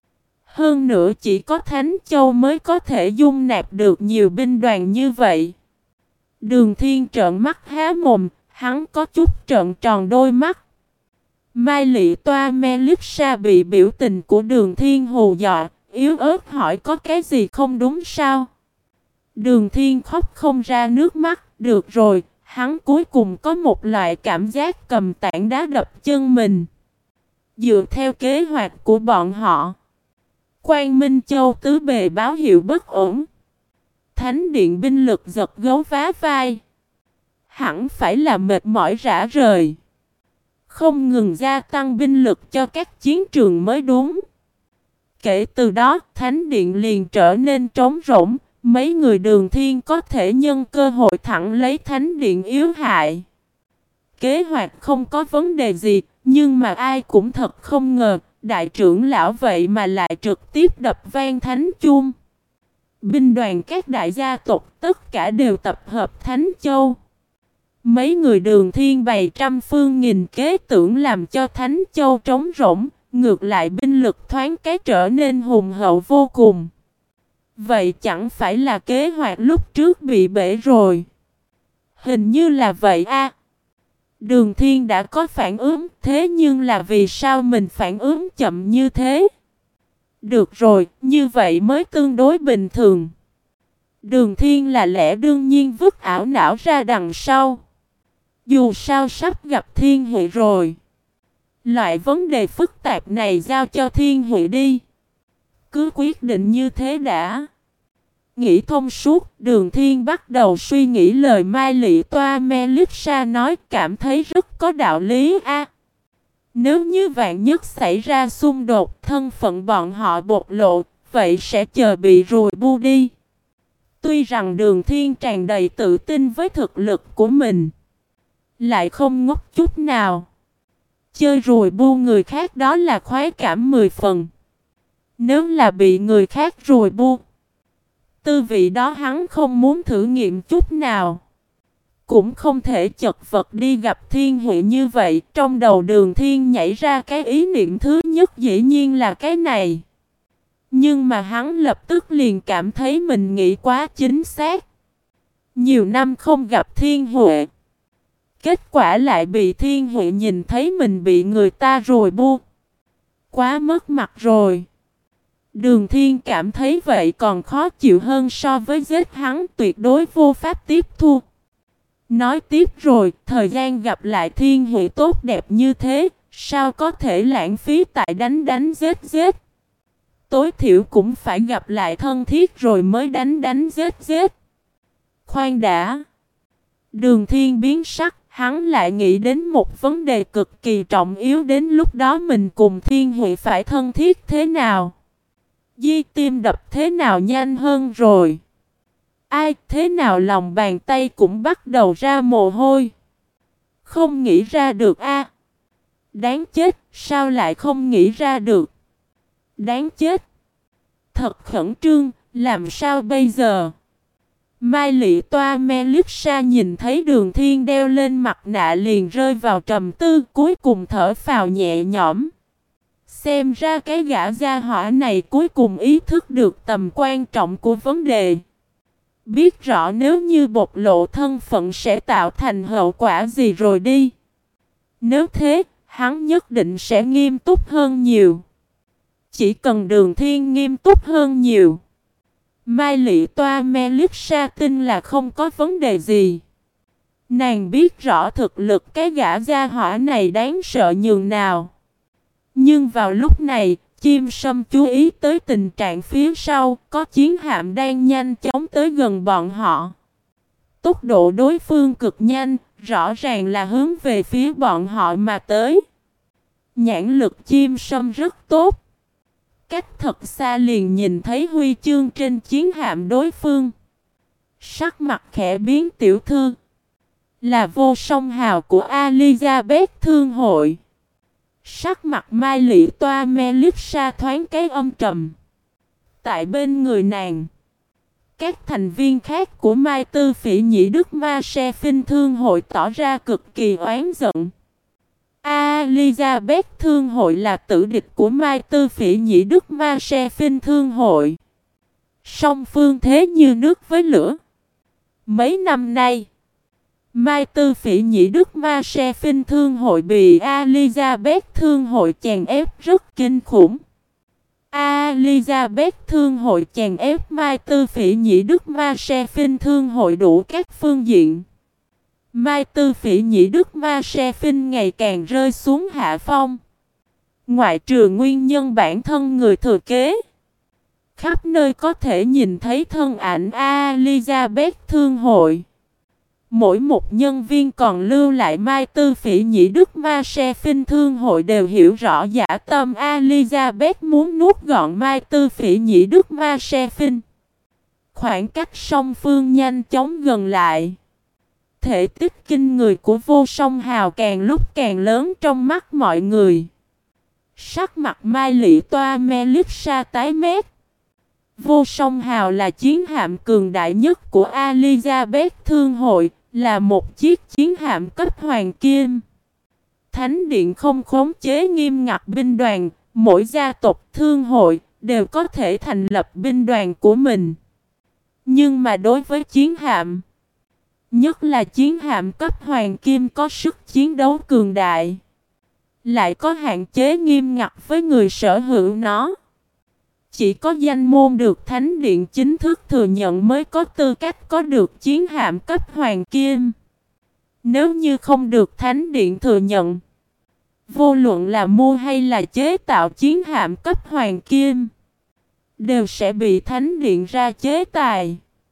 A: Hơn nữa chỉ có Thánh Châu mới có thể dung nạp được nhiều binh đoàn như vậy. Đường Thiên trợn mắt há mồm, hắn có chút trợn tròn đôi mắt. Mai Lị Toa Melissa bị biểu tình của Đường Thiên hù dọa, yếu ớt hỏi có cái gì không đúng sao? Đường Thiên khóc không ra nước mắt, được rồi, hắn cuối cùng có một loại cảm giác cầm tảng đá đập chân mình. Dựa theo kế hoạch của bọn họ, Quang Minh Châu tứ bề báo hiệu bất ổn. Thánh Điện binh lực giật gấu vá vai. Hẳn phải là mệt mỏi rã rời, không ngừng gia tăng binh lực cho các chiến trường mới đúng. Kể từ đó, Thánh Điện liền trở nên trống rỗng. Mấy người Đường Thiên có thể nhân cơ hội thẳng lấy Thánh Điện yếu hại. Kế hoạch không có vấn đề gì, nhưng mà ai cũng thật không ngờ, đại trưởng lão vậy mà lại trực tiếp đập vang thánh chuông. Binh đoàn các đại gia tộc tất cả đều tập hợp Thánh Châu. Mấy người Đường Thiên bày trăm phương nghìn kế tưởng làm cho Thánh Châu trống rỗng, ngược lại binh lực thoáng cái trở nên hùng hậu vô cùng. Vậy chẳng phải là kế hoạch lúc trước bị bể rồi? Hình như là vậy a. Đường Thiên đã có phản ứng, thế nhưng là vì sao mình phản ứng chậm như thế? Được rồi, như vậy mới tương đối bình thường. Đường Thiên là lẽ đương nhiên vứt ảo não ra đằng sau. Dù sao sắp gặp Thiên Huệ rồi. Loại vấn đề phức tạp này giao cho Thiên Huệ đi. Cứ quyết định như thế đã. Nghĩ thông suốt, Đường Thiên bắt đầu suy nghĩ lời Mai Lị Toa Melissa nói, cảm thấy rất có đạo lý a. Nếu như vạn nhất xảy ra xung đột, thân phận bọn họ bộc lộ, vậy sẽ chờ bị rùi bu đi. Tuy rằng Đường Thiên tràn đầy tự tin với thực lực của mình, lại không ngốc chút nào. Chơi rùi bu người khác đó là khoái cảm mười phần. Nếu là bị người khác rùi bu, tư vị đó hắn không muốn thử nghiệm chút nào. Cũng không thể chật vật đi gặp Thiên Huệ như vậy. Trong đầu Đường Thiên nhảy ra cái ý niệm thứ nhất dĩ nhiên là cái này. Nhưng mà hắn lập tức liền cảm thấy mình nghĩ quá chính xác. Nhiều năm không gặp Thiên Huệ, kết quả lại bị Thiên Huệ nhìn thấy mình bị người ta rùi bu. Quá mất mặt rồi. Đường Thiên cảm thấy vậy còn khó chịu hơn so với giết hắn, tuyệt đối vô pháp tiếp thu. Nói tiếp rồi, thời gian gặp lại Thiên Huệ tốt đẹp như thế, sao có thể lãng phí tại đánh đánh giết giết. Tối thiểu cũng phải gặp lại thân thiết rồi mới đánh đánh giết giết. Khoan đã. Đường Thiên biến sắc, hắn lại nghĩ đến một vấn đề cực kỳ trọng yếu, đến lúc đó mình cùng Thiên Huệ phải thân thiết thế nào? Di tim đập thế nào nhanh hơn rồi? Ai thế nào lòng bàn tay cũng bắt đầu ra mồ hôi. Không nghĩ ra được a. Đáng chết, sao lại không nghĩ ra được? Đáng chết. Thật khẩn trương, làm sao bây giờ? Mai Lị Toa Melissa nhìn thấy Đường Thiên đeo lên mặt nạ liền rơi vào trầm tư, cuối cùng thở phào nhẹ nhõm. Xem ra cái gã gia hỏa này cuối cùng ý thức được tầm quan trọng của vấn đề. Biết rõ nếu như bộc lộ thân phận sẽ tạo thành hậu quả gì rồi đi. Nếu thế, hắn nhất định sẽ nghiêm túc hơn nhiều. Chỉ cần Đường Thiên nghiêm túc hơn nhiều, Mai Lị Toa Melissa tin là không có vấn đề gì. Nàng biết rõ thực lực cái gã gia hỏa này đáng sợ nhường nào. Nhưng vào lúc này, chim sâm chú ý tới tình trạng phía sau, có chiến hạm đang nhanh chóng tới gần bọn họ. Tốc độ đối phương cực nhanh, rõ ràng là hướng về phía bọn họ mà tới. Nhãn lực chim sâm rất tốt. Cách thật xa liền nhìn thấy huy chương trên chiến hạm đối phương. Sắc mặt khẽ biến, tiểu thư là Vô Song Hào của Elizabeth Thương hội. Sắc mặt Mai Lị Toa Melissa thoáng cái âm trầm. Tại bên người nàng, các thành viên khác của Mai Tư Phỉ Nhĩ Đức Ma Se Phinh Thương hội tỏ ra cực kỳ oán giận. Elizabeth Thương hội là tử địch của Mai Tư Phỉ Nhĩ Đức Ma Se Phinh Thương hội. Song phương thế như nước với lửa. Mấy năm nay, Mai Tư Phỉ Nhĩ Đức Ma Se Phinh Thương hội bị Elizabeth Thương hội chèn ép rất kinh khủng. Elizabeth Thương hội chèn ép Mai Tư Phỉ Nhĩ Đức Ma Se Phinh Thương hội đủ các phương diện. Mai Tư Phỉ Nhĩ Đức Ma Se Phinh ngày càng rơi xuống hạ phong. Ngoại trừ nguyên nhân bản thân người thừa kế, khắp nơi có thể nhìn thấy thân ảnh Elizabeth Thương hội. Mỗi một nhân viên còn lưu lại Mai Tư Phỉ Nhĩ Đức Ma Se Phinh Thương hội đều hiểu rõ dã tâm Elizabeth muốn nuốt gọn Mai Tư Phỉ Nhĩ Đức Ma Se Phinh. Khoảng cách song phương nhanh chóng gần lại. Thể tích kinh người của Vô Song Hào càng lúc càng lớn trong mắt mọi người. Sắc mặt Mai Lị Toa Melissa tái mét. Vô Song Hào là chiến hạm cường đại nhất của Elizabeth Thương hội, là một chiếc chiến hạm cấp hoàng kim. Thánh điện không khống chế nghiêm ngặt binh đoàn, mỗi gia tộc thương hội đều có thể thành lập binh đoàn của mình. Nhưng mà đối với chiến hạm, nhất là chiến hạm cấp hoàng kim có sức chiến đấu cường đại, lại có hạn chế nghiêm ngặt với người sở hữu nó. Chỉ có danh môn được Thánh điện chính thức thừa nhận mới có tư cách có được chiến hạm cấp hoàng kim. Nếu như không được Thánh điện thừa nhận, vô luận là mua hay là chế tạo chiến hạm cấp hoàng kim, đều sẽ bị Thánh điện ra chế tài.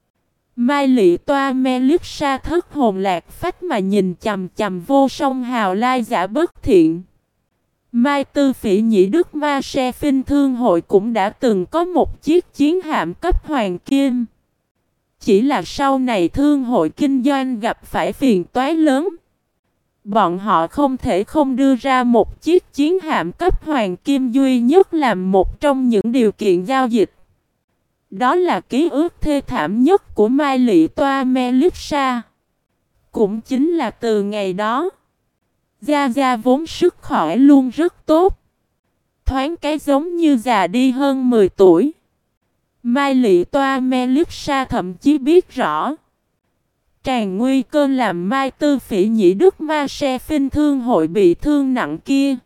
A: Mai Lị Toa Melissa thất hồn lạc phách mà nhìn chằm chằm Vô Song Hào lai giả bất thiện. Mai Tư Phỉ Nhĩ Đức Ma Se Phinh Thương hội cũng đã từng có một chiếc chiến hạm cấp hoàng kim. Chỉ là sau này thương hội kinh doanh gặp phải phiền toái lớn. Bọn họ không thể không đưa ra một chiếc chiến hạm cấp hoàng kim duy nhất làm một trong những điều kiện giao dịch. Đó là ký ức thê thảm nhất của Mai Lị Toa Melissa. Cũng chính là từ ngày đó, Gia Gia vốn sức khỏe luôn rất tốt, thoáng cái giống như già đi hơn mười tuổi. Mai Lị Toa Melissa thậm chí biết rõ tràn nguy cơ làm Mai Tư Phỉ Nhĩ Đức Ma Se Phinh Thương hội bị thương nặng kia,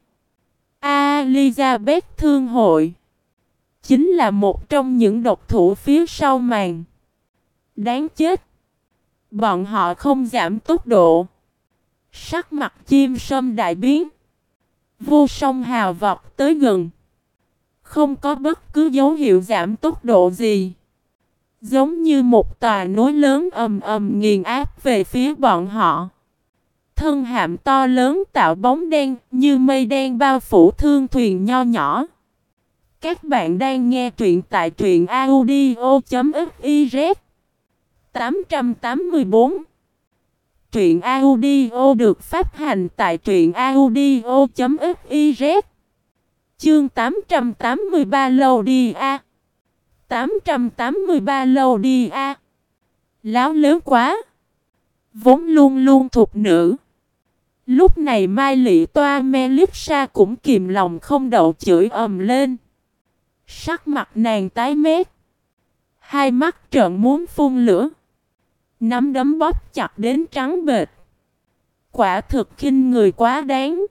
A: Elizabeth Thương hội chính là một trong những độc thủ phía sau màn. Đáng chết, bọn họ không giảm tốc độ. Sắc mặt chim sâm đại biến. Vô Song Hào vọt tới gần, không có bất cứ dấu hiệu giảm tốc độ gì. giống như một tòa núi lớn ầm ầm nghiền áp về phía bọn họ. Thân hạm to lớn tạo bóng đen như mây đen bao phủ thương thuyền nho nhỏ. Các bạn đang nghe truyện tại truyện audio.fiz tám trăm tám mươi bốn. Truyện audio được phát hành tại truyện audio.fiz. Chương tám trăm tám mươi ba lâu đi a. tám trăm tám mươi ba lâu đi a. Láo lếu quá. Vốn luôn luôn thuộc nữ. Lúc này Mai Lị Toa Melissa cũng kìm lòng không đậu chửi ầm lên. Sắc mặt nàng tái mét. Hai mắt trợn muốn phun lửa. Nắm đấm bóp chặt đến trắng bệch. Quả thực khinh người quá đáng.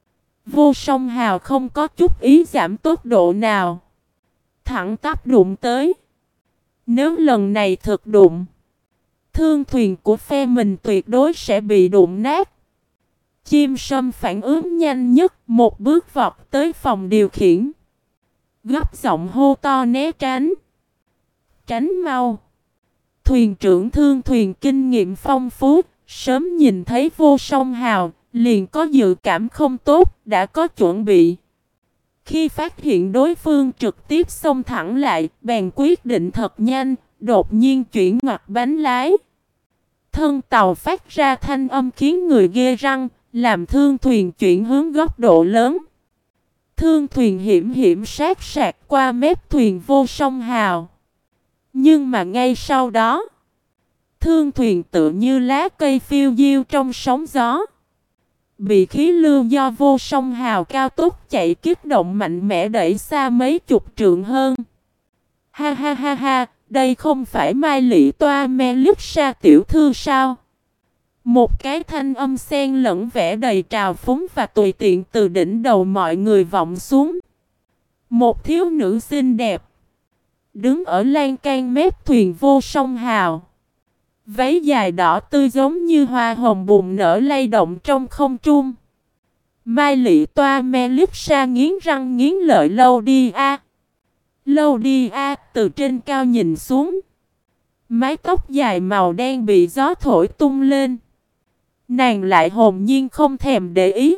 A: Vô Song Hào không có chút ý giảm tốc độ nào. Thẳng tắp đụng tới. Nếu lần này thực đụng, thương thuyền của phe mình tuyệt đối sẽ bị đụng nát. Chim sâm phản ứng nhanh nhất, một bước vọt tới phòng điều khiển. Gấp giọng hô to né tránh. Tránh mau. Thuyền trưởng thương thuyền kinh nghiệm phong phú, sớm nhìn thấy Vô Song Hào, liền có dự cảm không tốt, đã có chuẩn bị. Khi phát hiện đối phương trực tiếp xông thẳng lại, bèn quyết định thật nhanh, đột nhiên chuyển ngoặt bánh lái. Thân tàu phát ra thanh âm khiến người ghê răng, làm thương thuyền chuyển hướng góc độ lớn. Thương thuyền hiểm hiểm sát sạc qua mép thuyền Vô Song Hào. Nhưng mà ngay sau đó, thương thuyền tựa như lá cây phiêu diêu trong sóng gió. Bị khí lưu do Vô Song Hào cao tốc chạy kích động mạnh mẽ đẩy xa mấy chục trượng hơn. Ha ha ha ha, đây không phải Mai Lị Toa Melissa tiểu thư sao? Một cái thanh âm xen lẫn vẻ đầy trào phúng và tùy tiện từ đỉnh đầu mọi người vọng xuống. Một thiếu nữ xinh đẹp đứng ở lan can mép thuyền Vô Song Hào. Váy dài đỏ tươi giống như hoa hồng bùng nở lay động trong không trung. Mai Lị Toa Melissa nghiến răng nghiến lợi lâu đi a. Lâu đi a từ trên cao nhìn xuống. Mái tóc dài màu đen bị gió thổi tung lên. Nàng lại hồn nhiên không thèm để ý.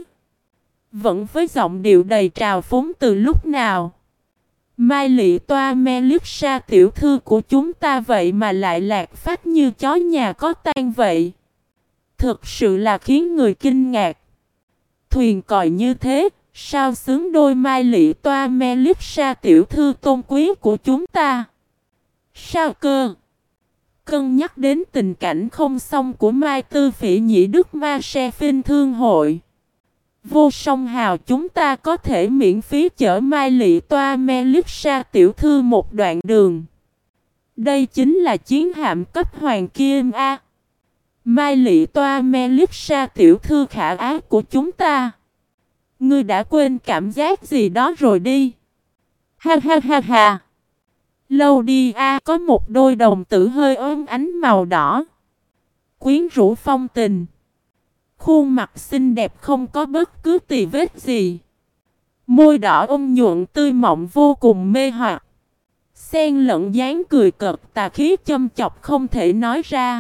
A: Vẫn với giọng điệu đầy trào phúng từ lúc nào. Mai Lị Toa Melissa tiểu thư của chúng ta vậy mà lại lạc phách như chó nhà có tang vậy. Thực sự là khiến người kinh ngạc. Thuyền còi như thế, sao xứng đôi Mai Lị Toa Melissa tiểu thư tôn quý của chúng ta? Sao cơ? Cân nhắc đến tình cảnh không xong của Mai Tư Phỉ Nhĩ Đức Ma Se Phinh Thương Hội, Vô Song Hào chúng ta có thể miễn phí chở Mai Lị Toa Melissa tiểu thư một đoạn đường. Đây chính là chiến hạm cấp hoàng kim A. Mai Lị Toa Melissa tiểu thư khả ái của chúng ta. Ngươi đã quên cảm giác gì đó rồi đi. Ha ha ha ha. Lâu đi a có một đôi đồng tử hơi ốm ánh màu đỏ. Quyến rũ phong tình. Khuôn mặt xinh đẹp không có bất cứ tì vết gì. Môi đỏ ôm nhuận tươi mọng vô cùng mê hoặc. Xen lẫn dáng cười cợt tà khí châm chọc không thể nói ra.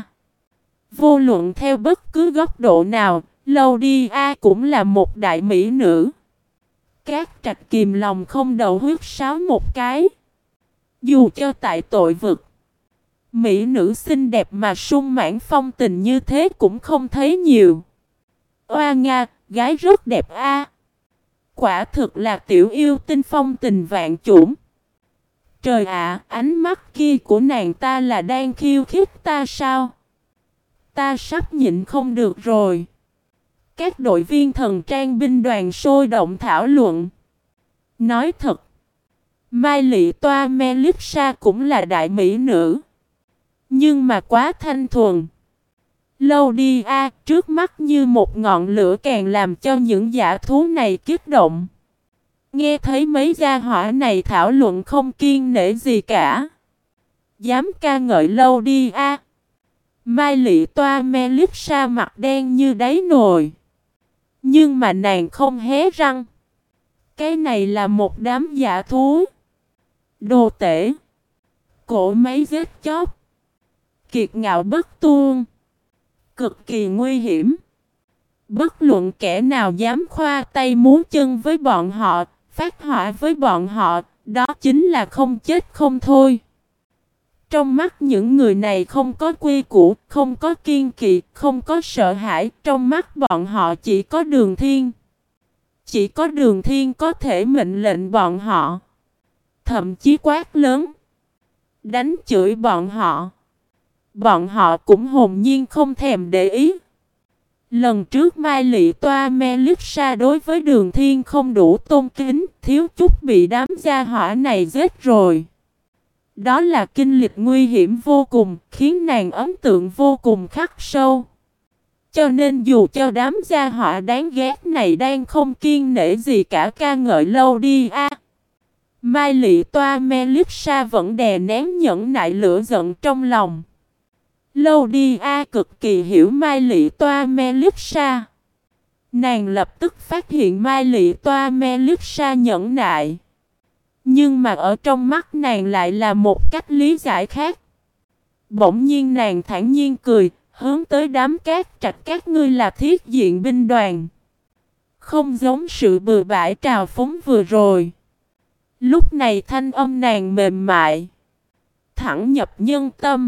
A: Vô luận theo bất cứ góc độ nào, Lâu đi a cũng là một đại mỹ nữ. Các trạch kìm lòng không đầu huyết sáo một cái. Dù cho tại tội vực, mỹ nữ xinh đẹp mà sung mãn phong tình như thế cũng không thấy nhiều. Oa nga, gái rất đẹp a. Quả thực là tiểu yêu tinh phong tình vạn chủng. Trời ạ, ánh mắt kia của nàng ta là đang khiêu khích ta sao? Ta sắp nhịn không được rồi. Các đội viên thần trang binh đoàn sôi động thảo luận. Nói thật, Mai Lị Toa Melissa cũng là đại mỹ nữ. Nhưng mà quá thanh thuần. Lâu đi a, trước mắt như một ngọn lửa càng làm cho những dã thú này kích động. Nghe thấy mấy gia hỏa này thảo luận không kiêng nể gì cả. Dám ca ngợi Lâu đi a. Mai Lị Toa Melissa mặt đen như đáy nồi. Nhưng mà nàng không hé răng. Cái này là một đám dã thú. Đồ tể. Cổ máy giết chóc. Kiệt ngạo bất tuôn. Cực kỳ nguy hiểm. Bất luận kẻ nào dám khoa tay múa chân với bọn họ, phát hỏa với bọn họ, đó chính là không chết không thôi. Trong mắt những người này không có quy củ, không có kiên kỵ, không có sợ hãi, trong mắt bọn họ chỉ có Đường Thiên. Chỉ có Đường Thiên có thể mệnh lệnh bọn họ. Thậm chí quát lớn. Đánh chửi bọn họ. Bọn họ cũng hồn nhiên không thèm để ý. Lần trước Mai Lị Toa Melissa đối với Đường Thiên không đủ tôn kính, thiếu chút bị đám gia hỏa này giết rồi. Đó là kinh lịch nguy hiểm vô cùng, khiến nàng ấn tượng vô cùng khắc sâu. Cho nên dù cho đám gia hỏa đáng ghét này đang không kiêng nể gì cả ca ngợi lâu đi a, Mai Lị Toa Melissa vẫn đè nén nhẫn nại lửa giận trong lòng. Lâu đi a cực kỳ hiểu Mai Lị Toa Melissa. Nàng lập tức phát hiện Mai Lị Toa Melissa nhẫn nại. Nhưng mà ở trong mắt nàng lại là một cách lý giải khác. Bỗng nhiên nàng thản nhiên cười, hướng tới đám Cát Trạch các ngươi là thiết diện binh đoàn. Không giống sự bừa bãi trào phúng vừa rồi. Lúc này thanh âm nàng mềm mại, thẳng nhập nhân tâm,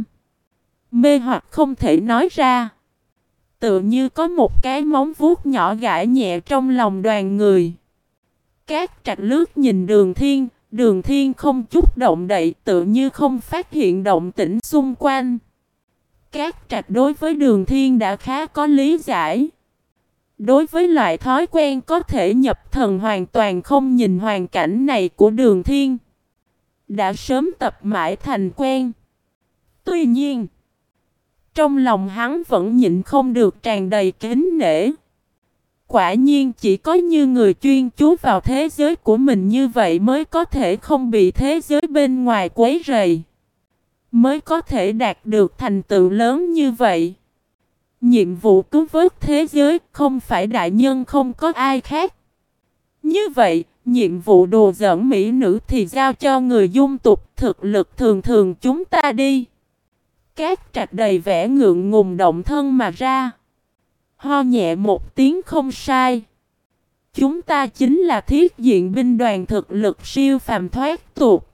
A: mê hoặc không thể nói ra. Tựa như có một cái móng vuốt nhỏ gãi nhẹ trong lòng đoàn người. Cát Trạch lướt nhìn Đường Thiên, Đường Thiên không chút động đậy, tựa như không phát hiện động tĩnh xung quanh. Cát Trạch đối với Đường Thiên đã khá có lý giải. Đối với loại thói quen có thể nhập thần hoàn toàn không nhìn hoàn cảnh này của Đường Thiên, đã sớm tập mãi thành quen. Tuy nhiên, trong lòng hắn vẫn nhịn không được tràn đầy kính nể. Quả nhiên chỉ có như người chuyên chú vào thế giới của mình như vậy mới có thể không bị thế giới bên ngoài quấy rầy, mới có thể đạt được thành tựu lớn như vậy. Nhiệm vụ cứu vớt thế giới không phải đại nhân không có ai khác. Như vậy, nhiệm vụ đồ giỡn mỹ nữ thì giao cho người dung tục, thực lực thường thường chúng ta đi. Cát Trạch đầy vẻ ngượng ngùng động thân mà ra. Ho nhẹ một tiếng không sai. Chúng ta chính là thiết diện binh đoàn thực lực siêu phàm thoát tục.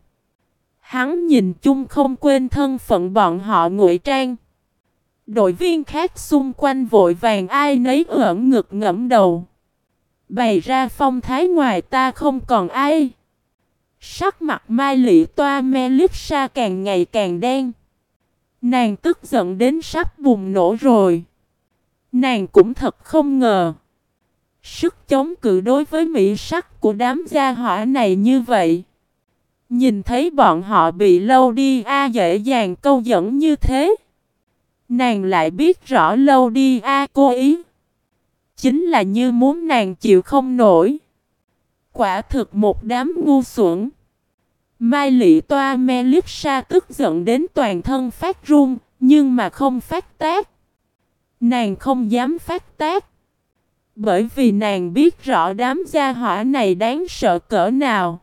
A: Hắn nhìn chung không quên thân phận bọn họ ngụy trang. Đội viên khác xung quanh vội vàng ai nấy ẩn ngực ngẫm đầu. Bày ra phong thái ngoài ta không còn ai. Sắc mặt Mai Lị Toa Melissa càng ngày càng đen. Nàng tức giận đến sắp bùng nổ rồi. Nàng cũng thật không ngờ. Sức chống cự đối với mỹ sắc của đám gia hỏa này như vậy. Nhìn thấy bọn họ bị lâu đi a dễ dàng câu dẫn như thế. Nàng lại biết rõ lâu đi a cố ý. Chính là như muốn nàng chịu không nổi. Quả thực một đám ngu xuẩn. Mai Lị Toa Melissa tức giận đến toàn thân phát run, nhưng mà không phát tác. Nàng không dám phát tác. Bởi vì nàng biết rõ đám gia hỏa này đáng sợ cỡ nào.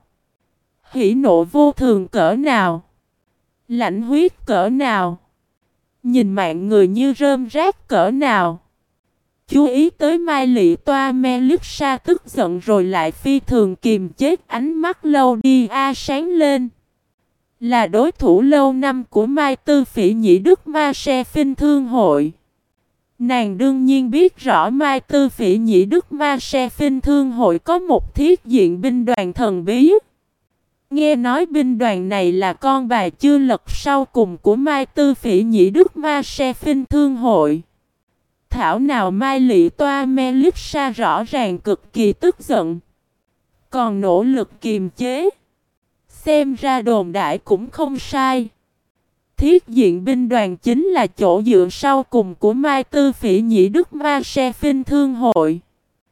A: Hỉ nộ vô thường cỡ nào. Lạnh huyết cỡ nào. Nhìn mạng người như rơm rác cỡ nào. Chú ý tới Mai Lị Toa Melissa tức giận rồi lại phi thường kiềm chế, ánh mắt lâu đi a sáng lên. Là đối thủ lâu năm của Mai Tư Phỉ Nhĩ Đức Ma Se Phinh Thương Hội. Nàng đương nhiên biết rõ Mai Tư Phỉ Nhĩ Đức Ma Se Phinh Thương Hội có một thiết diện binh đoàn thần bí. Nghe nói binh đoàn này là con bài chưa lật sau cùng của Mai Tư Phỉ Nhĩ Đức Ma Se Phinh Thương Hội. Thảo nào Mai Lị Toa Melissa rõ ràng cực kỳ tức giận, còn nỗ lực kiềm chế. Xem ra đồn đại cũng không sai. Thiết diện binh đoàn chính là chỗ dựa sau cùng của Mai Tư Phỉ Nhĩ Đức Ma Se Phinh Thương Hội.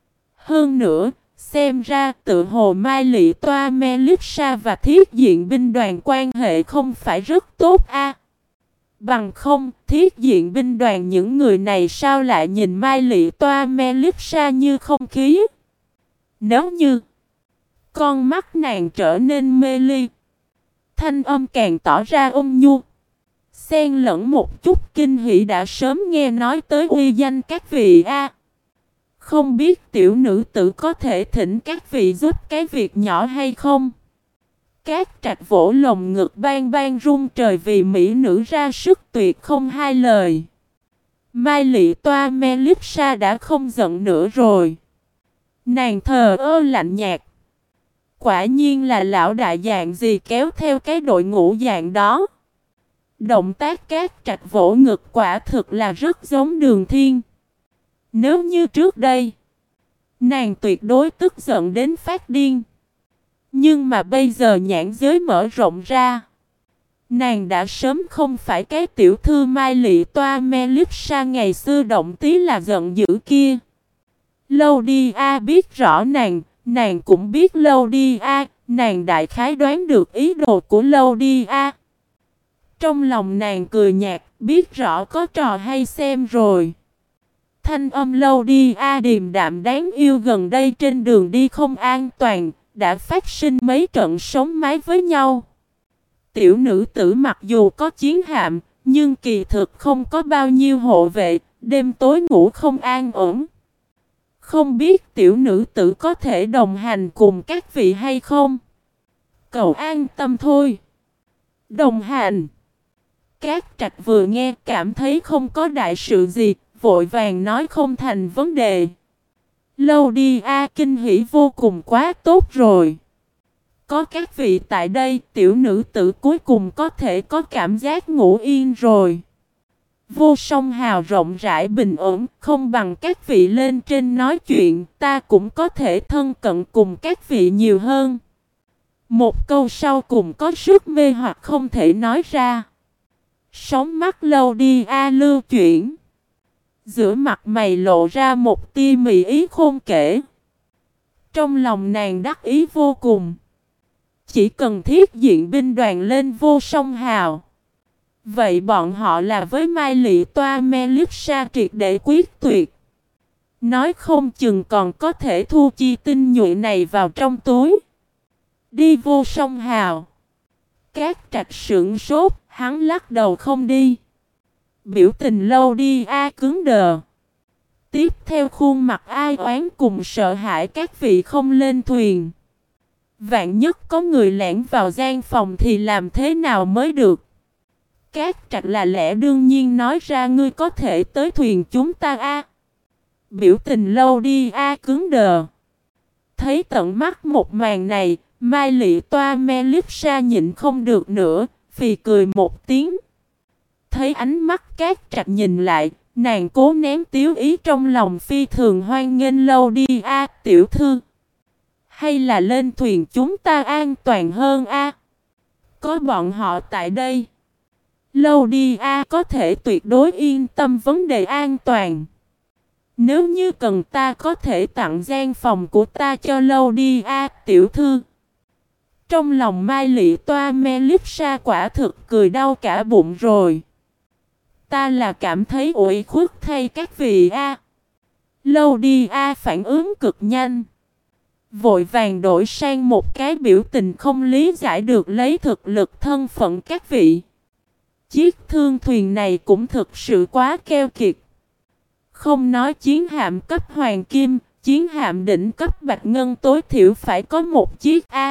A: Hơn nữa, xem ra tự hồ Mai Lị Toa Melissa và thiết diện binh đoàn quan hệ không phải rất tốt a. Bằng không, thiết diện binh đoàn những người này sao lại nhìn Mai Lị Toa Melissa như không khí? Nếu như con mắt nàng trở nên mê ly, Thanh âm càng tỏ ra ôn nhu, xen lẫn một chút kinh hỉ. Đã sớm nghe nói tới uy danh các vị a. Không biết tiểu nữ tử có thể thỉnh các vị giúp cái việc nhỏ hay không? Cát Trạch vỗ lồng ngực bang bang rung trời vì mỹ nữ ra sức tuyệt không hai lời. Mai Lị Toa Melissa đã không giận nữa rồi. Nàng thờ ơ lạnh nhạt. Quả nhiên là lão đại dạng gì kéo theo cái đội ngũ dạng đó. Động tác Cát Trạch vỗ ngực quả thực là rất giống Đường Thiên. Nếu như trước đây, nàng tuyệt đối tức giận đến phát điên. Nhưng mà bây giờ nhãn giới mở rộng ra, nàng đã sớm không phải cái tiểu thư Mai Lị Toa Melissa ngày xưa động tí là giận dữ kia. Lâu đi a biết rõ nàng, nàng cũng biết lâu đi a, nàng đại khái đoán được ý đồ của lâu đi a. Trong lòng nàng cười nhạt, biết rõ có trò hay xem rồi. Thanh âm lâu đi a điềm đạm đáng yêu gần đây trên đường đi không an toàn, đã phát sinh mấy trận sống mái với nhau. Tiểu nữ tử mặc dù có chiến hạm, nhưng kỳ thực không có bao nhiêu hộ vệ, đêm tối ngủ không an ổn. Không biết tiểu nữ tử có thể đồng hành cùng các vị hay không? Cậu an tâm thôi. Đồng hành. Cát Trạch vừa nghe cảm thấy không có đại sự gì, vội vàng nói không thành vấn đề. Lâu đi a kinh hỉ vô cùng, quá tốt rồi. Có các vị tại đây, tiểu nữ tử cuối cùng có thể có cảm giác ngủ yên rồi. Vô Song Hào rộng rãi bình ổn, không bằng các vị lên trên nói chuyện, ta cũng có thể thân cận cùng các vị nhiều hơn. Một câu sau cùng có sức mê hoặc không thể nói ra. Sóng mắt lâu đi a lưu chuyển. Giữa mặt mày lộ ra một tia mị ý khôn kể. Trong lòng nàng đắc ý vô cùng. Chỉ cần thiết diện binh đoàn lên Vô Song Hào, vậy bọn họ là với Mai Lị Toa Melissa triệt để quyết tuyệt. Nói không chừng còn có thể thu chi tinh nhuệ này vào trong túi. Đi Vô Song Hào. Cát Trạch sững sốt, hắn lắc đầu không đi. Biểu tình lâu đi a cứng đờ. Tiếp theo khuôn mặt ai oán cùng sợ hãi các vị không lên thuyền. Vạn nhất có người lẻn vào gian phòng thì làm thế nào mới được? Cát Trạch là lẽ đương nhiên nói ra, ngươi có thể tới thuyền chúng ta a. Biểu tình lâu đi a cứng đờ. Thấy tận mắt một màn này, Mai Lị Toa Melissa nhịn không được nữa, phì cười một tiếng. Thấy ánh mắt Cát Trạch nhìn lại, nàng cố nén tiếu ý trong lòng, phi thường hoan nghênh lâu đi a tiểu thư. Hay là lên thuyền chúng ta an toàn hơn a? Có bọn họ tại đây, lâu đi a có thể tuyệt đối yên tâm vấn đề an toàn. Nếu như cần ta có thể tặng gian phòng của ta cho lâu đi a tiểu thư. Trong lòng Mai Lị Toa Melissa quả thực cười đau cả bụng rồi. Ta là cảm thấy ủy khuất thay các vị a. Lâu đi a phản ứng cực nhanh, vội vàng đổi sang một cái biểu tình không lý giải được lấy thực lực thân phận các vị. Chiếc thương thuyền này cũng thực sự quá keo kiệt. Không nói chiến hạm cấp hoàng kim, chiến hạm đỉnh cấp bạch ngân tối thiểu phải có một chiếc a.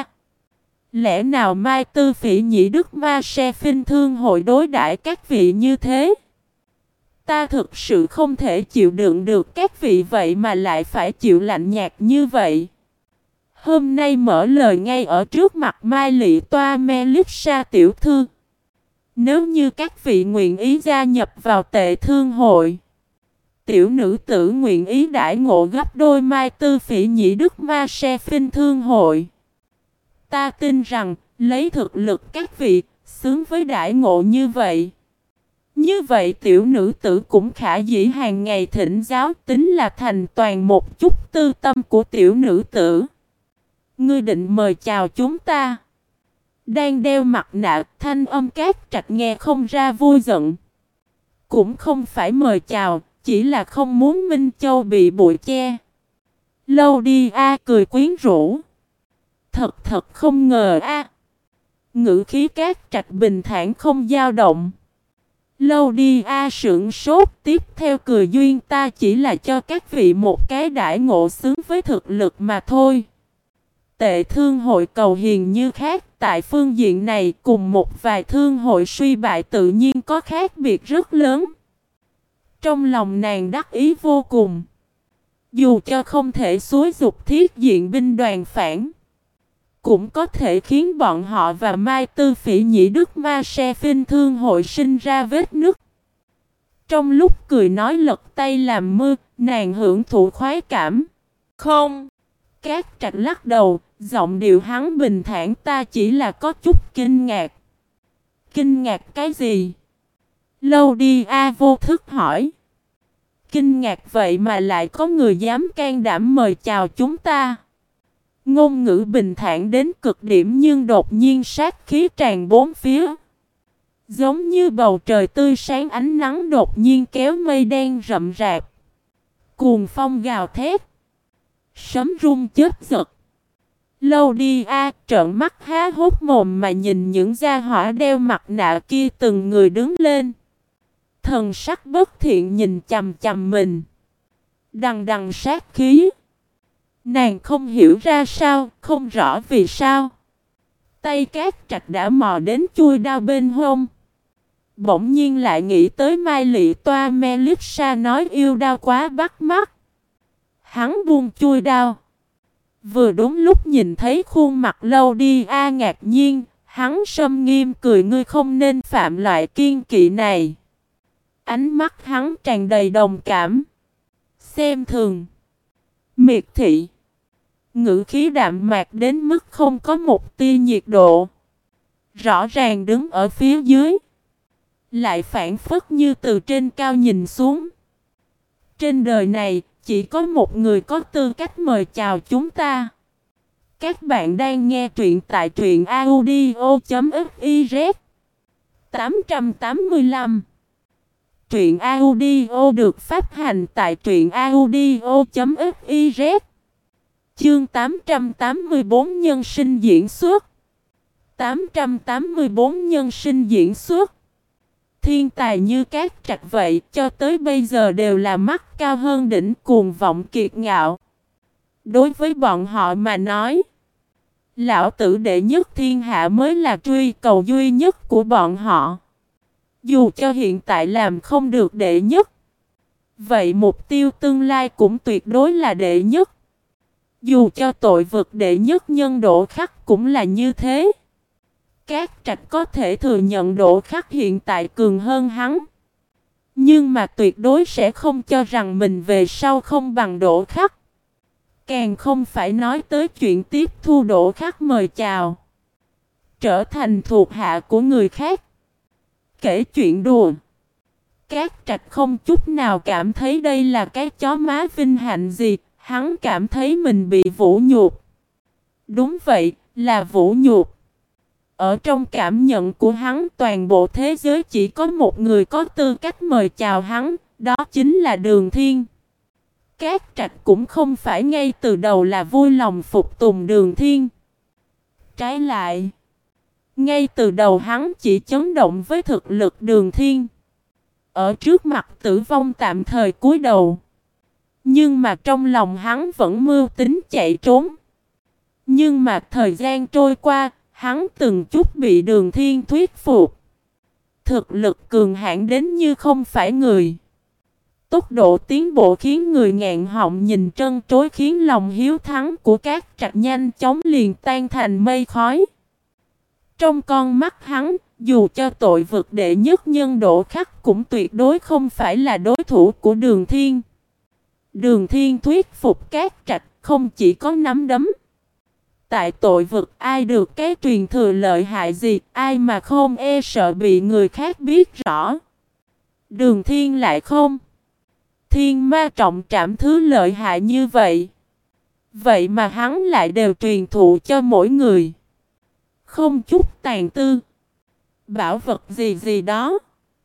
A: Lẽ nào Mai Tư Phỉ Nhĩ Đức Ma Se Phinh Thương hội đối đãi các vị như thế? Ta thực sự không thể chịu đựng được các vị vậy mà lại phải chịu lạnh nhạt như vậy. Hôm nay mở lời ngay ở trước mặt Mai Lị Toa Melissa tiểu thư. Nếu như các vị nguyện ý gia nhập vào tệ thương hội, tiểu nữ tử nguyện ý đãi ngộ gấp đôi Mai Tư Phỉ Nhĩ Đức Ma Se Phinh Thương hội. Ta tin rằng, lấy thực lực các vị, xứng với đãi ngộ như vậy. Như vậy tiểu nữ tử cũng khả dĩ hàng ngày thỉnh giáo, tính là thành toàn một chút tư tâm của tiểu nữ tử. Ngươi định mời chào chúng ta? Đang đeo mặt nạ, thanh âm Cát Trạch nghe không ra vui giận. Cũng không phải mời chào, chỉ là không muốn Minh Châu bị bụi che. Lâu đi a cười quyến rũ. Thật thật không ngờ a. Ngữ khí Cát Trạch bình thản không dao động. Lâu đi a sững sốt, tiếp theo cười duyên, ta chỉ là cho các vị một cái đãi ngộ xứng với thực lực mà thôi. Tệ thương hội cầu hiền như khác, tại phương diện này cùng một vài thương hội suy bại tự nhiên có khác biệt rất lớn. Trong lòng nàng đắc ý vô cùng. Dù cho không thể xúi giục thiết diện binh đoàn phản, cũng có thể khiến bọn họ và Mai Tư Phỉ Nhĩ Đức Ma Se Phinh thương hội sinh ra vết nứt. Trong lúc cười nói lật tay làm mưa, nàng hưởng thụ khoái cảm. Không. Cát Trạch lắc đầu, giọng điệu hắn bình thản, ta chỉ là có chút kinh ngạc. Kinh ngạc cái gì? Lâu đi a vô thức hỏi. Kinh ngạc vậy mà lại có người dám can đảm mời chào chúng ta. Ngôn ngữ bình thản đến cực điểm nhưng đột nhiên sát khí tràn bốn phía. Giống như bầu trời tươi sáng, ánh nắng đột nhiên kéo mây đen rậm rạp. Cuồng phong gào thét. Sấm rung chết giật. Lâu đi a trợn mắt há hốc mồm mà nhìn những gia hỏa đeo mặt nạ kia từng người đứng lên. Thần sắc bất thiện nhìn chằm chằm mình. Đằng đằng sát khí. Nàng không hiểu ra sao, không rõ vì sao. Tay Cát Trạch đã mò đến chui đao bên hông. Bỗng nhiên lại nghĩ tới Mai Lị Toa Melissa nói yêu đao quá bắt mắt. Hắn buông chui đao. Vừa đúng lúc nhìn thấy khuôn mặt Lâu đi a ngạc nhiên, hắn sâm nghiêm cười, ngươi không nên phạm loại kiên kỵ này. Ánh mắt hắn tràn đầy đồng cảm, xem thường, miệt thị. Ngữ khí đạm mạc đến mức không có một tia nhiệt độ. Rõ ràng đứng ở phía dưới, lại phản phất như từ trên cao nhìn xuống. Trên đời này, chỉ có một người có tư cách mời chào chúng ta. Các bạn đang nghe truyện tại truyện audio chấm fiz. tám trăm tám mươi lăm. Truyện audio được phát hành tại truyện audio chấm fiz. Chương tám trăm tám mươi bốn nhân sinh diễn xuất. tám trăm tám mươi bốn nhân sinh diễn xuất. Thiên tài như Cát Trạch vậy, cho tới bây giờ đều là mắt cao hơn đỉnh, cuồng vọng kiệt ngạo. Đối với bọn họ mà nói, lão tử đệ nhất thiên hạ mới là truy cầu duy nhất của bọn họ. Dù cho hiện tại làm không được đệ nhất, vậy mục tiêu tương lai cũng tuyệt đối là đệ nhất. Dù cho tội vực đệ nhất nhân Đỗ Khắc cũng là như thế. Cát Trạch có thể thừa nhận Đỗ Khắc hiện tại cường hơn hắn, nhưng mà tuyệt đối sẽ không cho rằng mình về sau không bằng Đỗ Khắc. Càng không phải nói tới chuyện tiếp thu Đỗ Khắc mời chào, trở thành thuộc hạ của người khác. Kể chuyện đùa, Cát Trạch không chút nào cảm thấy đây là cái chó má vinh hạnh gì, hắn cảm thấy mình bị vũ nhục. Đúng vậy, là vũ nhục. Ở trong cảm nhận của hắn, toàn bộ thế giới chỉ có một người có tư cách mời chào hắn, đó chính là Đường Thiên. Cát Trạch cũng không phải ngay từ đầu là vui lòng phục tùng Đường Thiên. Trái lại, ngay từ đầu hắn chỉ chấn động với thực lực Đường Thiên. Ở trước mặt tử vong tạm thời cúi đầu. Nhưng mà trong lòng hắn vẫn mưu tính chạy trốn. Nhưng mà thời gian trôi qua, hắn từng chút bị Đường Thiên thuyết phục. Thực lực cường hãn đến như không phải người. Tốc độ tiến bộ khiến người ngạn họng nhìn trân trối, khiến lòng hiếu thắng của Cát Trạch nhanh chóng liền tan thành mây khói. Trong con mắt hắn, dù cho tội vực đệ nhất nhân Đỗ Khắc cũng tuyệt đối không phải là đối thủ của Đường Thiên. Đường Thiên thuyết phục Cát Trạch không chỉ có nắm đấm. Tại tội vực ai được cái truyền thừa lợi hại gì, ai mà không e sợ bị người khác biết rõ. Đường Thiên lại không. Thiên ma trọng trảm thứ lợi hại như vậy. Vậy mà hắn lại đều truyền thụ cho mỗi người. Không chút tàn tư. Bảo vật gì gì đó,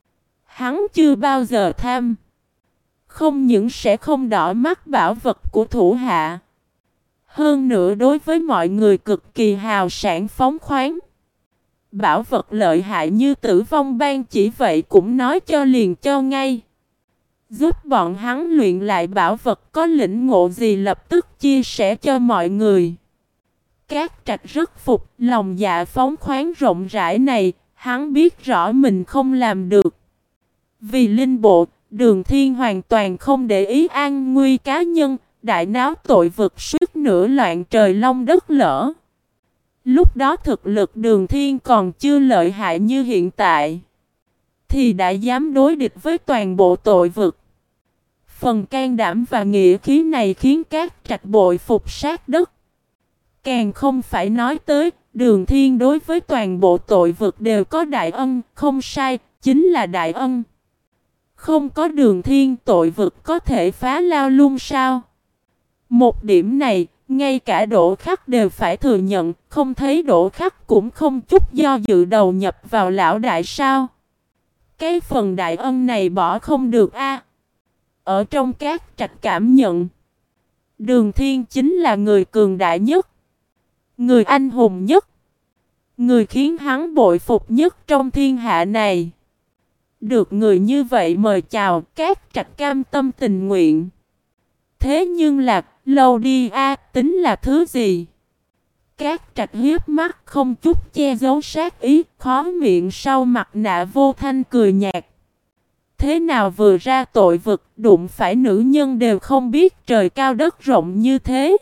A: hắn chưa bao giờ tham. Không những sẽ không đỏ mắt bảo vật của thủ hạ, hơn nữa đối với mọi người cực kỳ hào sảng phóng khoáng. Bảo vật lợi hại như Tử Vong Bang chỉ vậy cũng nói cho liền cho ngay. Giúp bọn hắn luyện lại bảo vật, có lĩnh ngộ gì lập tức chia sẻ cho mọi người. Cát Trạch rất phục lòng dạ phóng khoáng rộng rãi này, hắn biết rõ mình không làm được. Vì linh bộ, Đường Thiên hoàn toàn không để ý an nguy cá nhân, đại náo tội vực suýt nữa loạn trời long đất lở. Lúc đó thực lực Đường Thiên còn chưa lợi hại như hiện tại, thì đã dám đối địch với toàn bộ tội vực. Phần can đảm và nghĩa khí này khiến Cát Trạch bội phục sát đất. Càng không phải nói tới, Đường Thiên đối với toàn bộ tội vực đều có đại ân, không sai, chính là đại ân. Không có Đường Thiên tội vực có thể phá lao luôn sao? Một điểm này, ngay cả Đỗ Khắc đều phải thừa nhận, không thấy Đỗ Khắc cũng không chút do dự đầu nhập vào lão đại sao? Cái phần đại ân này bỏ không được a. Ở trong Cát Trạch cảm nhận, Đường Thiên chính là người cường đại nhất, người anh hùng nhất, người khiến hắn bội phục nhất trong thiên hạ này. Được người như vậy mời chào, Cát Trạch cam tâm tình nguyện. Thế nhưng là, lâu đi a, tính là thứ gì? Cát Trạch hiếp mắt không chút che giấu sát ý, khó miệng sau mặt nạ vô thanh cười nhạt. Thế nào vừa ra tội vực, đụng phải nữ nhân đều không biết trời cao đất rộng như thế.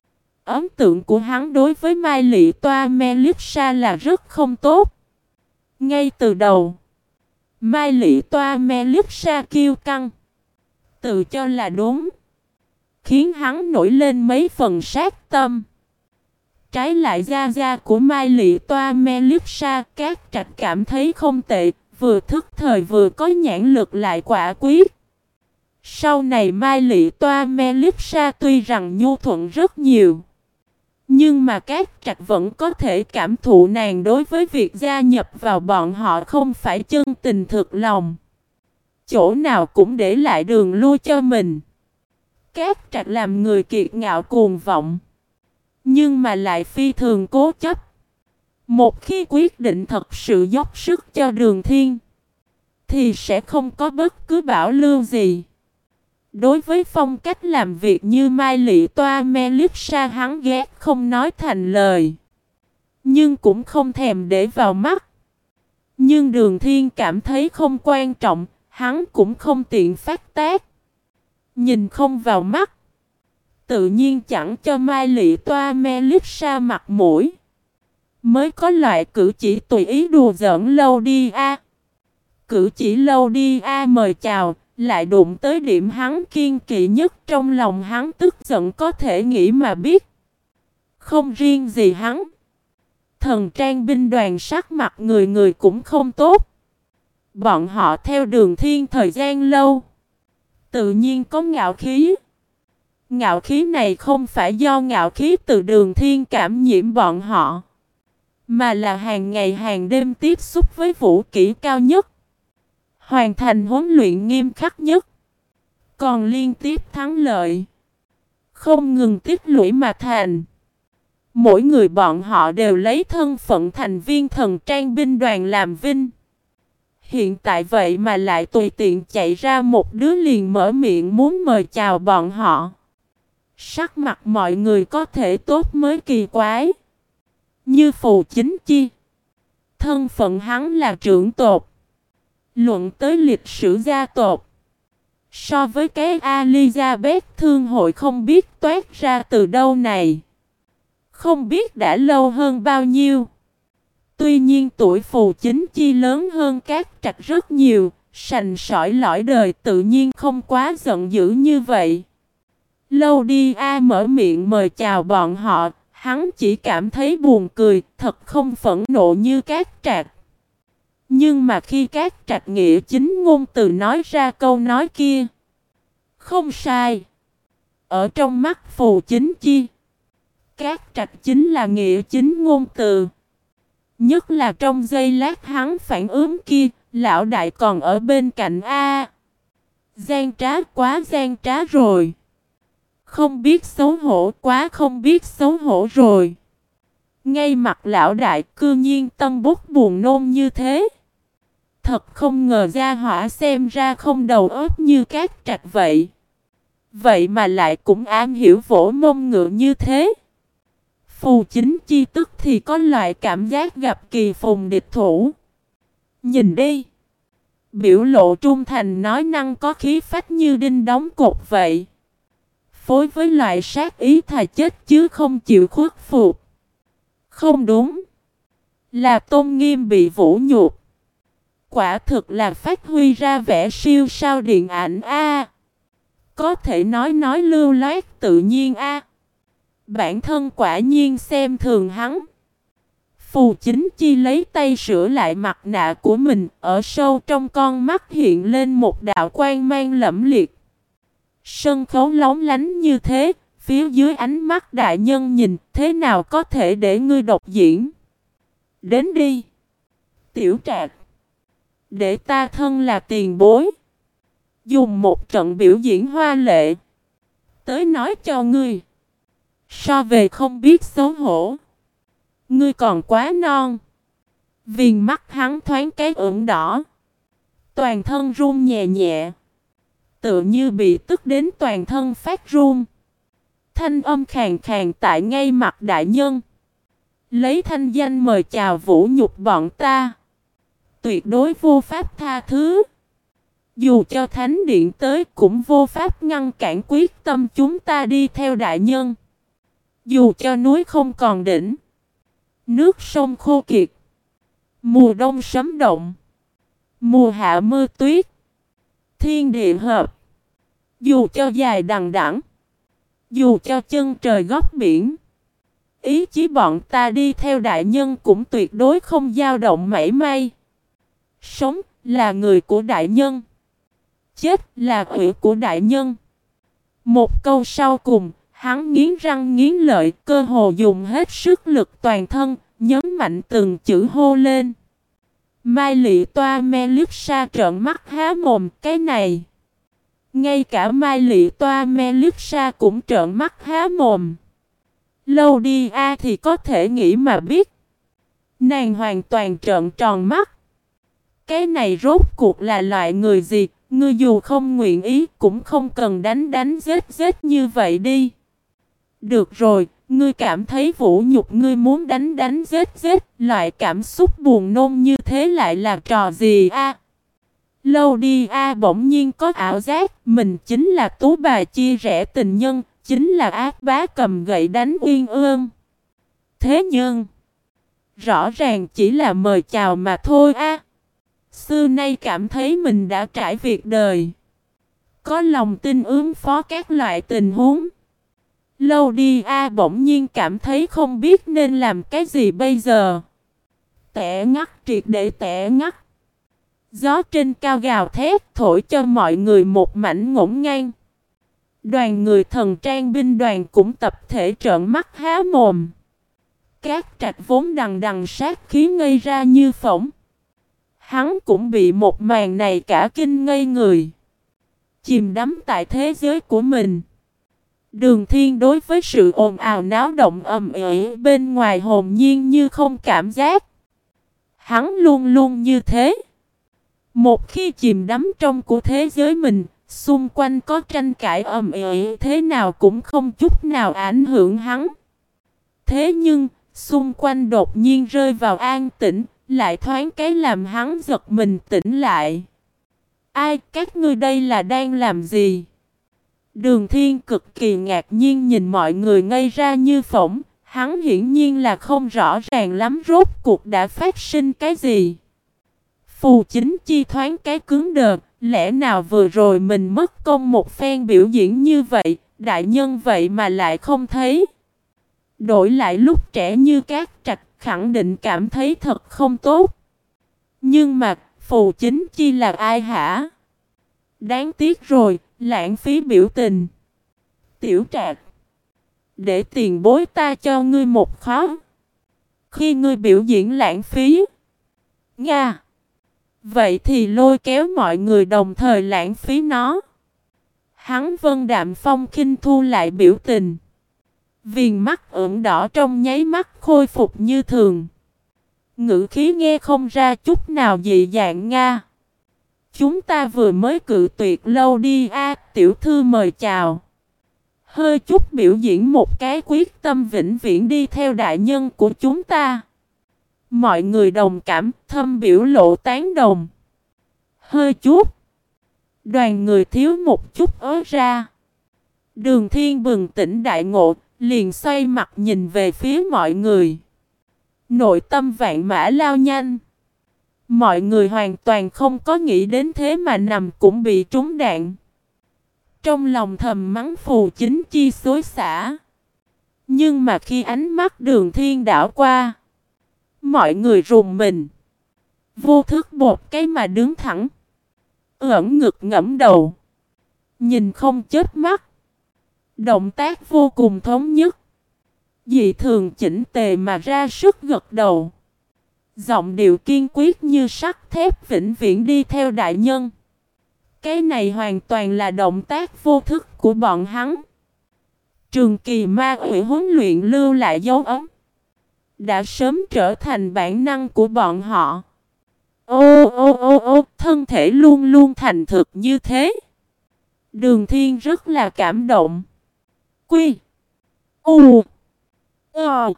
A: Ấn tượng của hắn đối với Mai Lị Toa Melissa là rất không tốt. Ngay từ đầu, Mai Lị Toa Melissa kiêu căng, tự cho là đúng, khiến hắn nổi lên mấy phần sát tâm. Trái lại gia gia của Mai Lị Toa Melissa, Cát Trạch cảm thấy không tệ, vừa thức thời vừa có nhãn lực lại quả quyết. Sau này Mai Lị Toa Melissa tuy rằng nhu thuận rất nhiều, nhưng mà Cát Trạch vẫn có thể cảm thụ nàng đối với việc gia nhập vào bọn họ không phải chân tình thực lòng. Chỗ nào cũng để lại đường lui cho mình. Cát Trạch làm người kiệt ngạo cuồng vọng, nhưng mà lại phi thường cố chấp. Một khi quyết định thật sự dốc sức cho Đường Thiên, thì sẽ không có bất cứ bảo lưu gì. Đối với phong cách làm việc như Mai Lị Toa Melissa, hắn ghét không nói thành lời, nhưng cũng không thèm để vào mắt. Nhưng Đường Thiên cảm thấy không quan trọng, hắn cũng không tiện phát tác. Nhìn không vào mắt, tự nhiên chẳng cho Mai Lị Toa Melissa mặt mũi, mới có loại cử chỉ tùy ý đùa giỡn lâu đi a. Cử chỉ lâu đi a mời chào, lại đụng tới điểm hắn kiên kỵ nhất trong lòng hắn, tức giận có thể nghĩ mà biết. Không riêng gì hắn, Thần Trang binh đoàn sắc mặt người người cũng không tốt. Bọn họ theo Đường Thiên thời gian lâu, tự nhiên có ngạo khí. Ngạo khí này không phải do ngạo khí từ Đường Thiên cảm nhiễm bọn họ, mà là hàng ngày hàng đêm tiếp xúc với vũ kỹ cao nhất, hoàn thành huấn luyện nghiêm khắc nhất, còn liên tiếp thắng lợi, không ngừng tích lũy mà thành. Mỗi người bọn họ đều lấy thân phận thành viên Thần Trang binh đoàn làm vinh. Hiện tại vậy mà lại tùy tiện chạy ra một đứa liền mở miệng muốn mời chào bọn họ. Sắc mặt mọi người có thể tốt mới kỳ quái. Như Phù Chính Chi, thân phận hắn là trưởng tộc. Luận tới lịch sử gia tộc, so với cái Elizabeth thương hội không biết toát ra từ đâu này, không biết đã lâu hơn bao nhiêu. Tuy nhiên tuổi Phù Chính Chi lớn hơn Cát Trạch rất nhiều, sành sỏi lõi đời tự nhiên không quá giận dữ như vậy. Lâu đi a mở miệng mời chào bọn họ, hắn chỉ cảm thấy buồn cười, thật không phẫn nộ như Cát Trạch. Nhưng mà khi Cát Trạch nghĩa chính ngôn từ nói ra câu nói kia, không sai. Ở trong mắt Phù Chính Chi, Cát Trạch chính là nghĩa chính ngôn từ. Nhất là trong giây lát hắn phản ứng kia, lão đại còn ở bên cạnh a. Gian trá, quá gian trá rồi. Không biết xấu hổ, quá không biết xấu hổ rồi. Ngay mặt lão đại cư nhiên tân bút buồn nôn như thế. Thật không ngờ gia hỏa xem ra không đầu óc như Cát Trạch vậy. Vậy mà lại cũng am hiểu vỗ mông ngựa như thế. Phù Chính Chi tức thì có loại cảm giác gặp kỳ phùng địch thủ. Nhìn đi. Biểu lộ trung thành nói năng có khí phách như đinh đóng cột vậy. Phối với loại sát ý thà chết chứ không chịu khuất phục. Không đúng. Là tôn nghiêm bị vũ nhục. Quả thực là phát huy ra vẻ siêu sao điện ảnh A. Có thể nói nói lưu loát tự nhiên A. Bản thân quả nhiên xem thường hắn. Phù Chính Chi lấy tay sửa lại mặt nạ của mình. Ở sâu trong con mắt hiện lên một đạo quang mang lẫm liệt. Sân khấu lóng lánh như thế. Phía dưới ánh mắt đại nhân nhìn. Thế nào có thể để ngươi độc diễn? Đến đi. Tiểu Trạc. Để ta thân là tiền bối. Dùng một trận biểu diễn hoa lệ. Tới nói cho ngươi. So về không biết xấu hổ. Ngươi còn quá non. Viền mắt hắn thoáng cái ửng đỏ. Toàn thân run nhẹ nhẹ. Tựa như bị tức đến toàn thân phát run. Thanh âm khàn khàn tại ngay mặt đại nhân. Lấy thanh danh mời chào vũ nhục bọn ta. Tuyệt đối vô pháp tha thứ. Dù cho thánh điện tới cũng vô pháp ngăn cản quyết tâm chúng ta đi theo đại nhân. Dù cho núi không còn đỉnh. Nước sông khô kiệt. Mùa đông sấm động. Mùa hạ mưa tuyết. Thiên địa hợp. Dù cho dài đằng đẵng. Dù cho chân trời góc biển. Ý chí bọn ta đi theo đại nhân cũng tuyệt đối không dao động mảy may. Sống là người của đại nhân. Chết là quỷ của đại nhân. Một câu sau cùng, hắn nghiến răng nghiến lợi, cơ hồ dùng hết sức lực toàn thân, nhấn mạnh từng chữ hô lên. Mai Lị Toa Melissa trợn mắt há mồm, cái này. Ngay cả Mai Lị Toa Melissa cũng trợn mắt há mồm. Lâu đi a thì có thể nghĩ mà biết. Nàng hoàn toàn trợn tròn mắt. Cái này rốt cuộc là loại người gì? Ngươi dù không nguyện ý cũng không cần đánh đánh giết giết như vậy đi. Được rồi, ngươi cảm thấy vũ nhục ngươi muốn đánh đánh giết giết. Loại cảm xúc buồn nôn như thế lại là trò gì a? À? Lâu đi a à, bỗng nhiên có ảo giác. Mình chính là tú bà chia rẽ tình nhân. Chính là ác bá cầm gậy đánh uyên ương. Thế nhưng rõ ràng chỉ là mời chào mà thôi a. À. Xưa nay cảm thấy mình đã trải việc đời. Có lòng tin ứng phó các loại tình huống. Lâu đi a à, bỗng nhiên cảm thấy không biết nên làm cái gì bây giờ. Tẻ ngắt triệt để tẻ ngắt. Gió trên cao gào thét thổi cho mọi người một mảnh ngổn ngang. Đoàn người thần trang binh đoàn cũng tập thể trợn mắt há mồm. Cát Trạch vốn đằng đằng sát khí ngây ra như phỏng. Hắn cũng bị một màn này cả kinh ngây người. Chìm đắm tại thế giới của mình. Đường Thiên đối với sự ồn ào náo động ầm ĩ bên ngoài hồn nhiên như không cảm giác. Hắn luôn luôn như thế. Một khi chìm đắm trong của thế giới mình, xung quanh có tranh cãi ầm ĩ thế nào cũng không chút nào ảnh hưởng hắn. Thế nhưng, xung quanh đột nhiên rơi vào an tĩnh, lại thoáng cái làm hắn giật mình tỉnh lại. Ai, các ngươi đây là đang làm gì? Đường Thiên cực kỳ ngạc nhiên nhìn mọi người ngây ra như phỏng, hắn hiển nhiên là không rõ ràng lắm rốt cuộc đã phát sinh cái gì. Phù Chính Chi thoáng cái cứng đờ, lẽ nào vừa rồi mình mất công một phen biểu diễn như vậy, đại nhân vậy mà lại không thấy. Đổi lại lúc trẻ như Cát Trạch khẳng định cảm thấy thật không tốt. Nhưng mà, Phù Chính Chi là ai hả? Đáng tiếc rồi, lãng phí biểu tình. Tiểu Trạc, để tiền bối ta cho ngươi một khó. Khi ngươi biểu diễn lãng phí Nga, vậy thì lôi kéo mọi người đồng thời lãng phí nó. Hắn Vân Đạm Phong khinh thu lại biểu tình. Viền mắt ửng đỏ trong nháy mắt khôi phục như thường. Ngữ khí nghe không ra chút nào dị dạng nga. Chúng ta vừa mới cự tuyệt lâu đi a, tiểu thư mời chào. Hơi chút biểu diễn một cái quyết tâm vĩnh viễn đi theo đại nhân của chúng ta. Mọi người đồng cảm, thâm biểu lộ tán đồng. Hơi chút. Đoàn người thiếu một chút ớ ra. Đường Thiên bừng tỉnh đại ngộ, liền xoay mặt nhìn về phía mọi người. Nội tâm vạn mã lao nhanh. Mọi người hoàn toàn không có nghĩ đến thế mà nằm cũng bị trúng đạn. Trong lòng thầm mắng Phù Chính Chi xối xả. Nhưng mà khi ánh mắt Đường Thiên đảo qua, mọi người rùng mình. Vô thức bột cái mà đứng thẳng. Ẩn ngực ngẫm đầu. Nhìn không chớp mắt. Động tác vô cùng thống nhất. Dị thường chỉnh tề mà ra sức gật đầu. Giọng điệu kiên quyết như sắt thép vĩnh viễn đi theo đại nhân. Cái này hoàn toàn là động tác vô thức của bọn hắn. Trường kỳ ma ủy huấn luyện lưu lại dấu ấn. Đã sớm trở thành bản năng của bọn họ. Ô ô ô ô, thân thể luôn luôn thành thực như thế. Đường Thiên rất là cảm động. Quy. U. Ờ.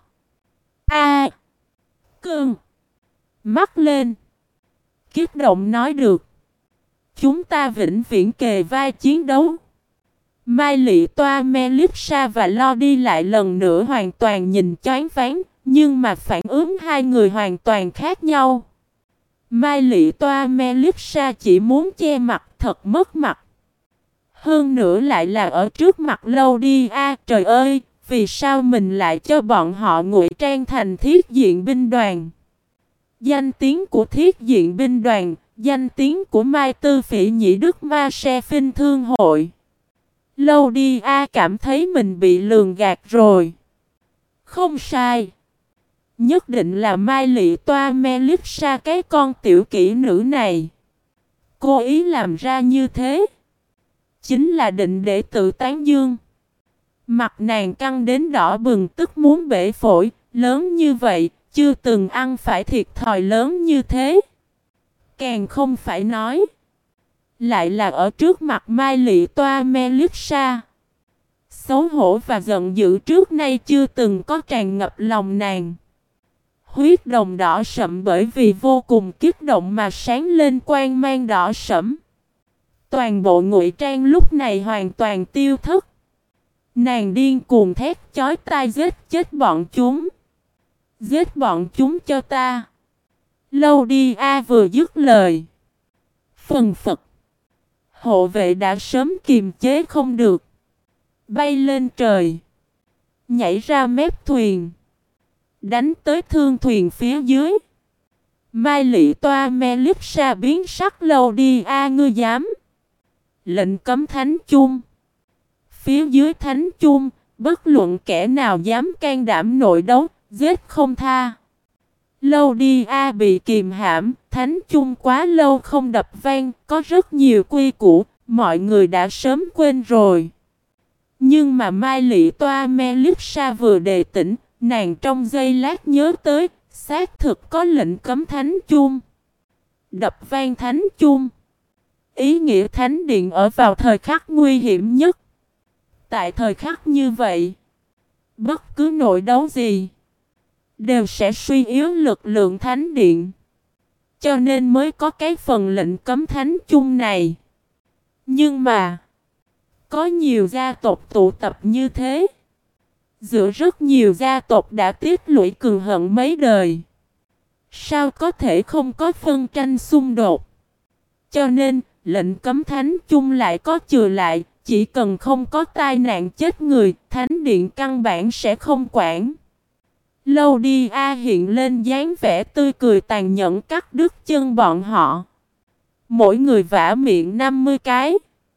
A: A. Cưng. Mắt lên. Kiếp động nói được. Chúng ta vĩnh viễn kề vai chiến đấu. Mai Lị Toa Melissa và Lo đi lại lần nữa hoàn toàn nhìn choáng váng. Nhưng mà phản ứng hai người hoàn toàn khác nhau. Mai Lị Toa Melissa chỉ muốn che mặt thật mất mặt. Hơn nữa lại là ở trước mặt Lâu đi a, trời ơi, vì sao mình lại cho bọn họ ngụy trang thành thiết diện binh đoàn. Danh tiếng của thiết diện binh đoàn, danh tiếng của Mai Tư Phỉ Nhĩ Đức Ma Se Phinh Thương Hội. Lâu đi a cảm thấy mình bị lường gạt rồi. Không sai. Nhất định là Mai Lị Toa Melissa cái con tiểu kỹ nữ này. Cô ý làm ra như thế. Chính là định để tự tán dương. Mặt nàng căng đến đỏ bừng tức muốn bể phổi. Lớn như vậy, chưa từng ăn phải thiệt thòi lớn như thế. Càng không phải nói. Lại là ở trước mặt Mai Lị Toa Melissa. Xấu hổ và giận dữ trước nay chưa từng có tràn ngập lòng nàng. Huyết đồng đỏ sẫm bởi vì vô cùng kích động mà sáng lên quang mang đỏ sẫm. Toàn bộ ngụy trang lúc này hoàn toàn tiêu thất. Nàng điên cuồng thét chói tai giết chết bọn chúng. Giết bọn chúng cho ta. Lâu đi a vừa dứt lời. Phần phật. Hộ vệ đã sớm kiềm chế không được. Bay lên trời. Nhảy ra mép thuyền. Đánh tới thương thuyền phía dưới. Mai Lị Toa Melissa biến sắc Lâu đi a ngươi dám. Lệnh cấm thánh chung. Phía dưới thánh chung, bất luận kẻ nào dám can đảm nội đấu, giết không tha. Lâu đi a bị kìm hãm, thánh chung quá lâu không đập vang, có rất nhiều quy củ, mọi người đã sớm quên rồi. Nhưng mà Mai Lị Toa Melissa vừa đề tỉnh, nàng trong giây lát nhớ tới, xác thực có lệnh cấm thánh chung. Đập vang thánh chung. Ý nghĩa thánh điện ở vào thời khắc nguy hiểm nhất. Tại thời khắc như vậy, bất cứ nội đấu gì đều sẽ suy yếu lực lượng thánh điện. Cho nên mới có cái phần lệnh cấm thánh chung này. Nhưng mà có nhiều gia tộc tụ tập như thế. Giữa rất nhiều gia tộc đã tiết lũy cường hận mấy đời. Sao có thể không có phân tranh xung đột? Cho nên lệnh cấm thánh chung lại có chừa lại. Chỉ cần không có tai nạn chết người, thánh điện căn bản sẽ không quản. Lâu đi a hiện lên dáng vẻ tươi cười tàn nhẫn cắt đứt chân bọn họ. Mỗi người vả miệng năm mươi cái.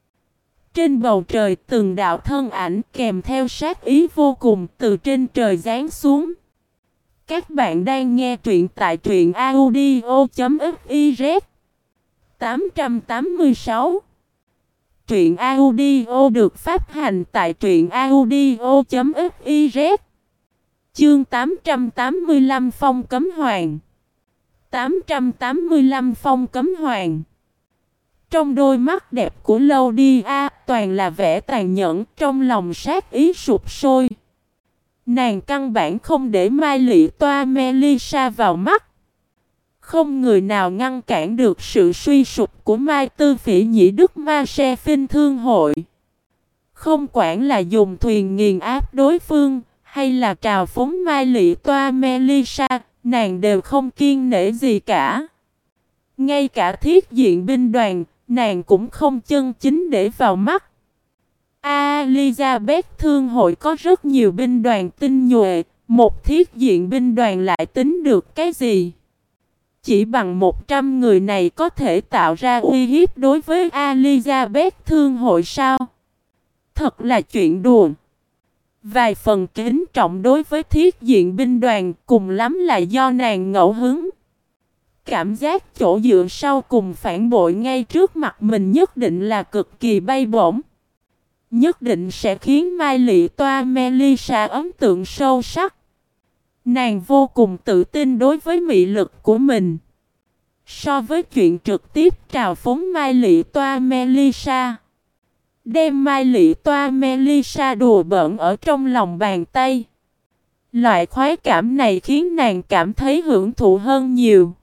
A: Trên bầu trời từng đạo thân ảnh kèm theo sát ý vô cùng từ trên trời giáng xuống. Các bạn đang nghe truyện tại truyện audio chấm fiz. tám trăm tám mươi sáu truyện audio được phát hành tại truyện audio chấm fiz. Chương tám trăm tám mươi lăm Phong Cấm Hoàng. tám trăm tám mươi lăm Phong Cấm Hoàng. Trong đôi mắt đẹp của Laudia toàn là vẻ tàn nhẫn, trong lòng sát ý sụp sôi. Nàng căn bản không để Mai Lị Toa Melissa vào mắt. Không người nào ngăn cản được sự suy sụp của Mai Tư Phỉ Nhĩ Đức Ma Se Phinh Thương Hội. Không quản là dùng thuyền nghiền áp đối phương, hay là trào phúng Mai Lị Toa Melissa, nàng đều không kiêng nể gì cả. Ngay cả thiết diện binh đoàn, nàng cũng không chân chính để vào mắt. Elizabeth Thương Hội có rất nhiều binh đoàn tinh nhuệ, một thiết diện binh đoàn lại tính được cái gì? Chỉ bằng một trăm người này có thể tạo ra uy hiếp đối với Elizabeth Thương Hội sao? Thật là chuyện đùa. Vài phần kính trọng đối với thiết diện binh đoàn cùng lắm là do nàng ngẫu hứng. Cảm giác chỗ dựa sau cùng phản bội ngay trước mặt mình nhất định là cực kỳ bay bổng. Nhất định sẽ khiến Mai Lị Toa Melissa ấn tượng sâu sắc. Nàng vô cùng tự tin đối với mị lực của mình. So với chuyện trực tiếp trào phúng Mai Lị Toa Melissa, đem Mai Lị Toa Melissa đùa bỡn ở trong lòng bàn tay, loại khoái cảm này khiến nàng cảm thấy hưởng thụ hơn nhiều.